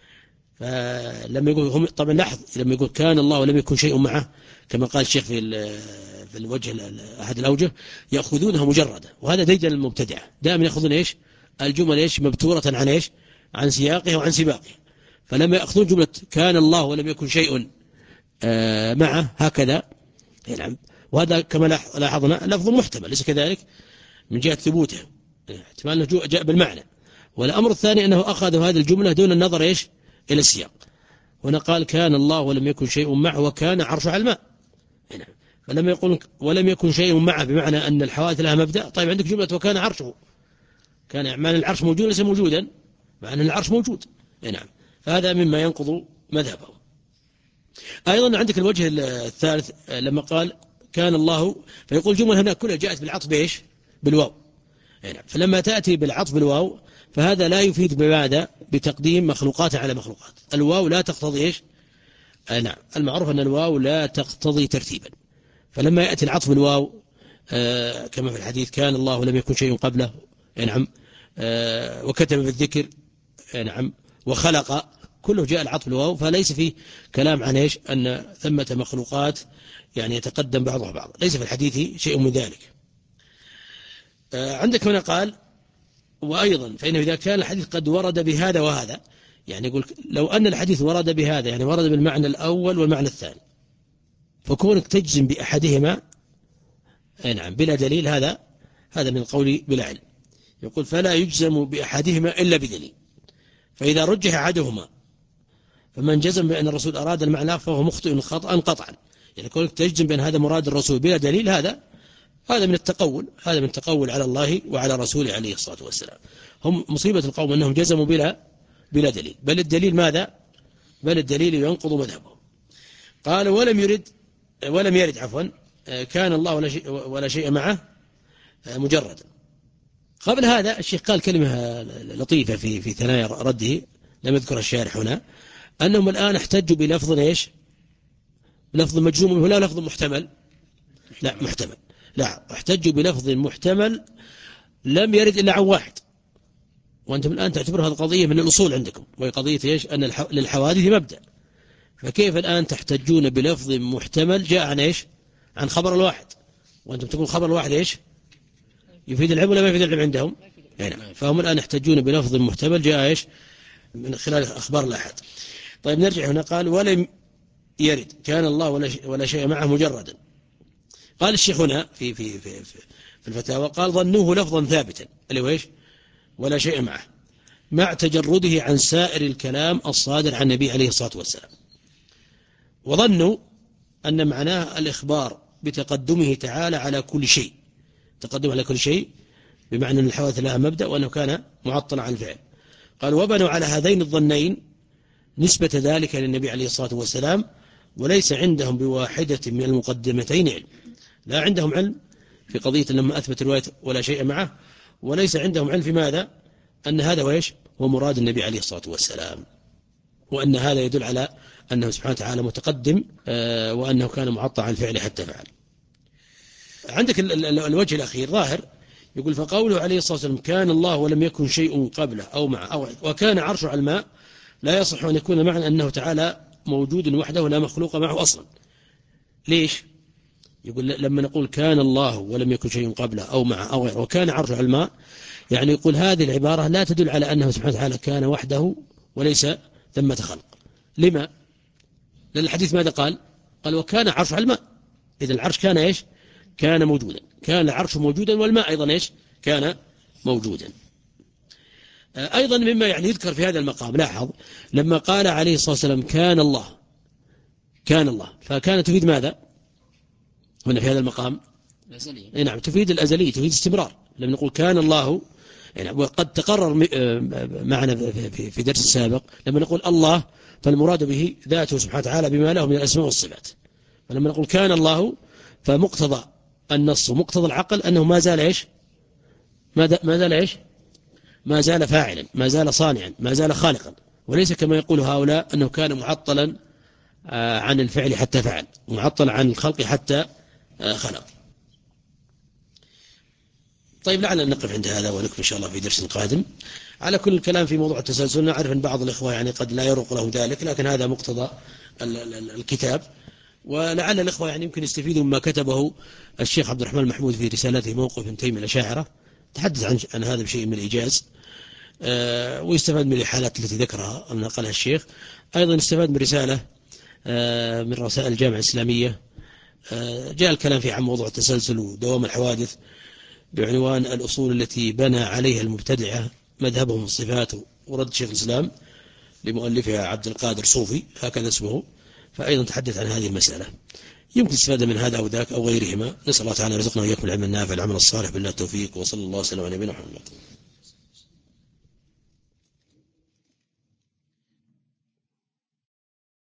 فلما يقول هم طبعا لاحظ لما يقول كان الله ولم يكن شيء معه كما قال الشيخ في في الوجه أحد الأوجه يأخذونها مجردة، وهذا ديدا المبتدعة دائما يأخذون إيش الجمل إيش مبتورة عن إيش عن سياقها وعن سباقها. فلما يأخذون جملة كان الله ولم يكن شيء معه هكذا نعم، وهذا كما لاحظنا لفظ محتمل ليس كذلك من جهة ثبوته، احتمال أنه جاء بالمعنى. والأمر الثاني أنه أخذ هذه الجملة دون النظر إيش إلى السياق. هنا قال كان الله ولم يكن شيء معه وكان عرشه على الماء. فلما يقول ولم يكن شيء معه بمعنى أن الحوادث لها مبدأ. طيب عندك جملة وكان عرشه، كان معنى العرش موجود ليس موجودا، مع أن العرش موجود. نعم فهذا مما ينقض مذهبه. أيضا عندك الوجه الثالث لما قال كان الله، فيقول جملة هنا كلها جاءت بالعطف بإيش بالواو. نعم فلما تأتي بالعطف بالواو فهذا لا يفيد بماذا بتقديم مخلوقات على مخلوقات. الواو لا تقتضي إيش نعم المعروف أن الواو لا تقتضي ترتيبا. فلما يأتي العطف بالواو آه كما في الحديث كان الله ولم يكن شيء قبله نعم آه وكتب بالذكر نعم وخلق كله جاء العطف الواو، فليس فيه كلام عن إيش أن ثمة مخلوقات يعني يتقدم بعضها بعضا، ليس في الحديث شيء من ذلك. عندك هنا قال وأيضا فإنه إذا كان الحديث قد ورد بهذا وهذا، يعني يقول لو أن الحديث ورد بهذا يعني ورد بالمعنى الأول والمعنى الثاني، فكونك تجزم بأحدهما نعم بلا دليل، هذا هذا من القول بلا علم. يقول فلا يجزم بأحدهما إلا بدليل، فإذا رجح أحدهما فمن جزم بأن الرسول أراد المعنى فهو مخطئ خطأ قطعا. يعني كونك تجزم بأن هذا مراد الرسول بلا دليل، هذا هذا من التقول، هذا من التقول على الله وعلى رسوله عليه الصلاة والسلام. هم مصيبة القوم أنهم جزموا بلا بلا دليل، بل الدليل ماذا؟ بل الدليل ينقض مذهبه. قال ولم يرد ولم يرد عفوا كان الله ولا شيء, ولا شيء معه مجردا. قبل هذا الشيخ قال كلمة لطيفة في في ثنايا رده لم يذكر الشارح هنا، أنهم الآن احتجوا بلفظ إيش؟ بلفظ مجزوم ولا لفظ محتمل؟ لا محتمل. لا، احتجوا بلفظ محتمل لم يرد إلا عن واحد، وأنتم الآن تعتبر هذه القضية من الأصول عندكم، وهي قضية إيش؟ أن للحوادث مبدأ. فكيف الآن تحتجون بلفظ محتمل جاء عن إيش؟ عن خبر الواحد، وأنتم تقول خبر الواحد إيش؟ يفيد العلم ولا ما يفيد العلم عندهم؟ يعني فهم الآن يحتجون بلفظ محتمل جاء إيش؟ من خلال أخبار الأحد. طيب نرجع هنا، قال ولم يرد كان الله ولا شيء, ولا شيء معه مجردا. قال الشيخ هنا في في في في الفتاوى قال ظنوه لفظا ثابتا اللي هو إيش؟ ولا شيء معه، مع تجرده عن سائر الكلام الصادر عن النبي عليه الصلاة والسلام، وظنوا أن معناه الإخبار بتقدمه تعالى على كل شيء، تقدم على كل شيء بمعنى أن الحوادث لها مبدأ وأنه كان معطلا عن الفعل. قال وبنوا على هذين الظنين نسبة ذلك للنبي عليه الصلاة والسلام، وليس عندهم بواحدة من المقدمتين علم، لا عندهم علم في قضية لما أثبت الرواية ولا شيء معه، وليس عندهم علم في ماذا؟ أن هذا وإيش هو مراد النبي عليه الصلاة والسلام، وأن هذا يدل على أنه سبحانه وتعالى متقدم وأنه كان معطى عن الفعل حتى فعل. عندك الوجه الأخير ظاهر، يقول فقوله عليه الصلاة والسلام كان الله ولم يكن شيء قبله أو معه أو وكان عرشه على الماء، لا يصح أن يكون معنى أنه تعالى موجود وحده لا مخلوق معه أصلا. ليش؟ يقول لما نقول كان الله ولم يكن شيء قبله أو معه أو غيره وكان عرشه على الماء، يعني يقول هذه العبارة لا تدل على أنه سبحانه وتعالى كان وحده وليس ثمة خلق. لما؟ لأن الحديث ماذا قال؟ قال وكان عرشه على الماء، إذا العرش كان إيش؟ كان موجودا، كان العرش موجودا والماء أيضا إيش؟ كان موجودا. أيضا مما يعني يذكر في هذا المقام، لاحظ لما قال عليه الصلاة والسلام كان الله كان الله، فكان تفيد ماذا هنا في هذا المقام؟ الأزلية. نعم تفيد الأزلية، تفيد استمرار. لما نقول كان الله يعني وقد تقرر معنا في درس السابق لما نقول الله فالمراد به ذاته سبحانه وتعالى بما له من الأسماء والصفات. فلما نقول كان الله فمقتضى النص ومقتضى العقل أنه ما زال إيش؟ ما زال إيش؟ ما زال فاعلا، ما زال صانعا، ما زال خالقا، وليس كما يقول هؤلاء أنه كان معطلا عن الفعل حتى فعل، معطلا عن الخلق حتى خلق. طيب لعلنا نقف عند هذا ونكمل إن شاء الله في درس قادم. على كل الكلام في موضوع التسلسل نعرف أن بعض الإخوة يعني قد لا يرق له ذلك، لكن هذا مقتضى الكتاب، ولعل الإخوة يعني يمكن يستفيدوا مما كتبه الشيخ عبد الرحمن المحمود في رسالته موقف ابن تيمية الأشاعرة، تحدث عن عن هذا بشيء من الإيجاز، أه ويستفاد من الحالات التي ذكرها نقلها الشيخ. أيضا استفاد من رسالة أه من رسائل الجامعة الإسلامية أه جاء الكلام في عن موضوع التسلسل ودوام الحوادث بعنوان الأصول التي بنى عليها المبتدعة مذهبهم الصفات، ورد شيخ الإسلام لمؤلفها عبد القادر صوفي هكذا اسمه، فأيضا تحدث عن هذه المسألة. يمكن استفادة من هذا أو ذاك أو غيرهما. نسأل الله تعالى رزقنا وإياكم العلم النافع العمل الصالح بالله التوفيق، وصلى الله وسلم على نبينا محمد.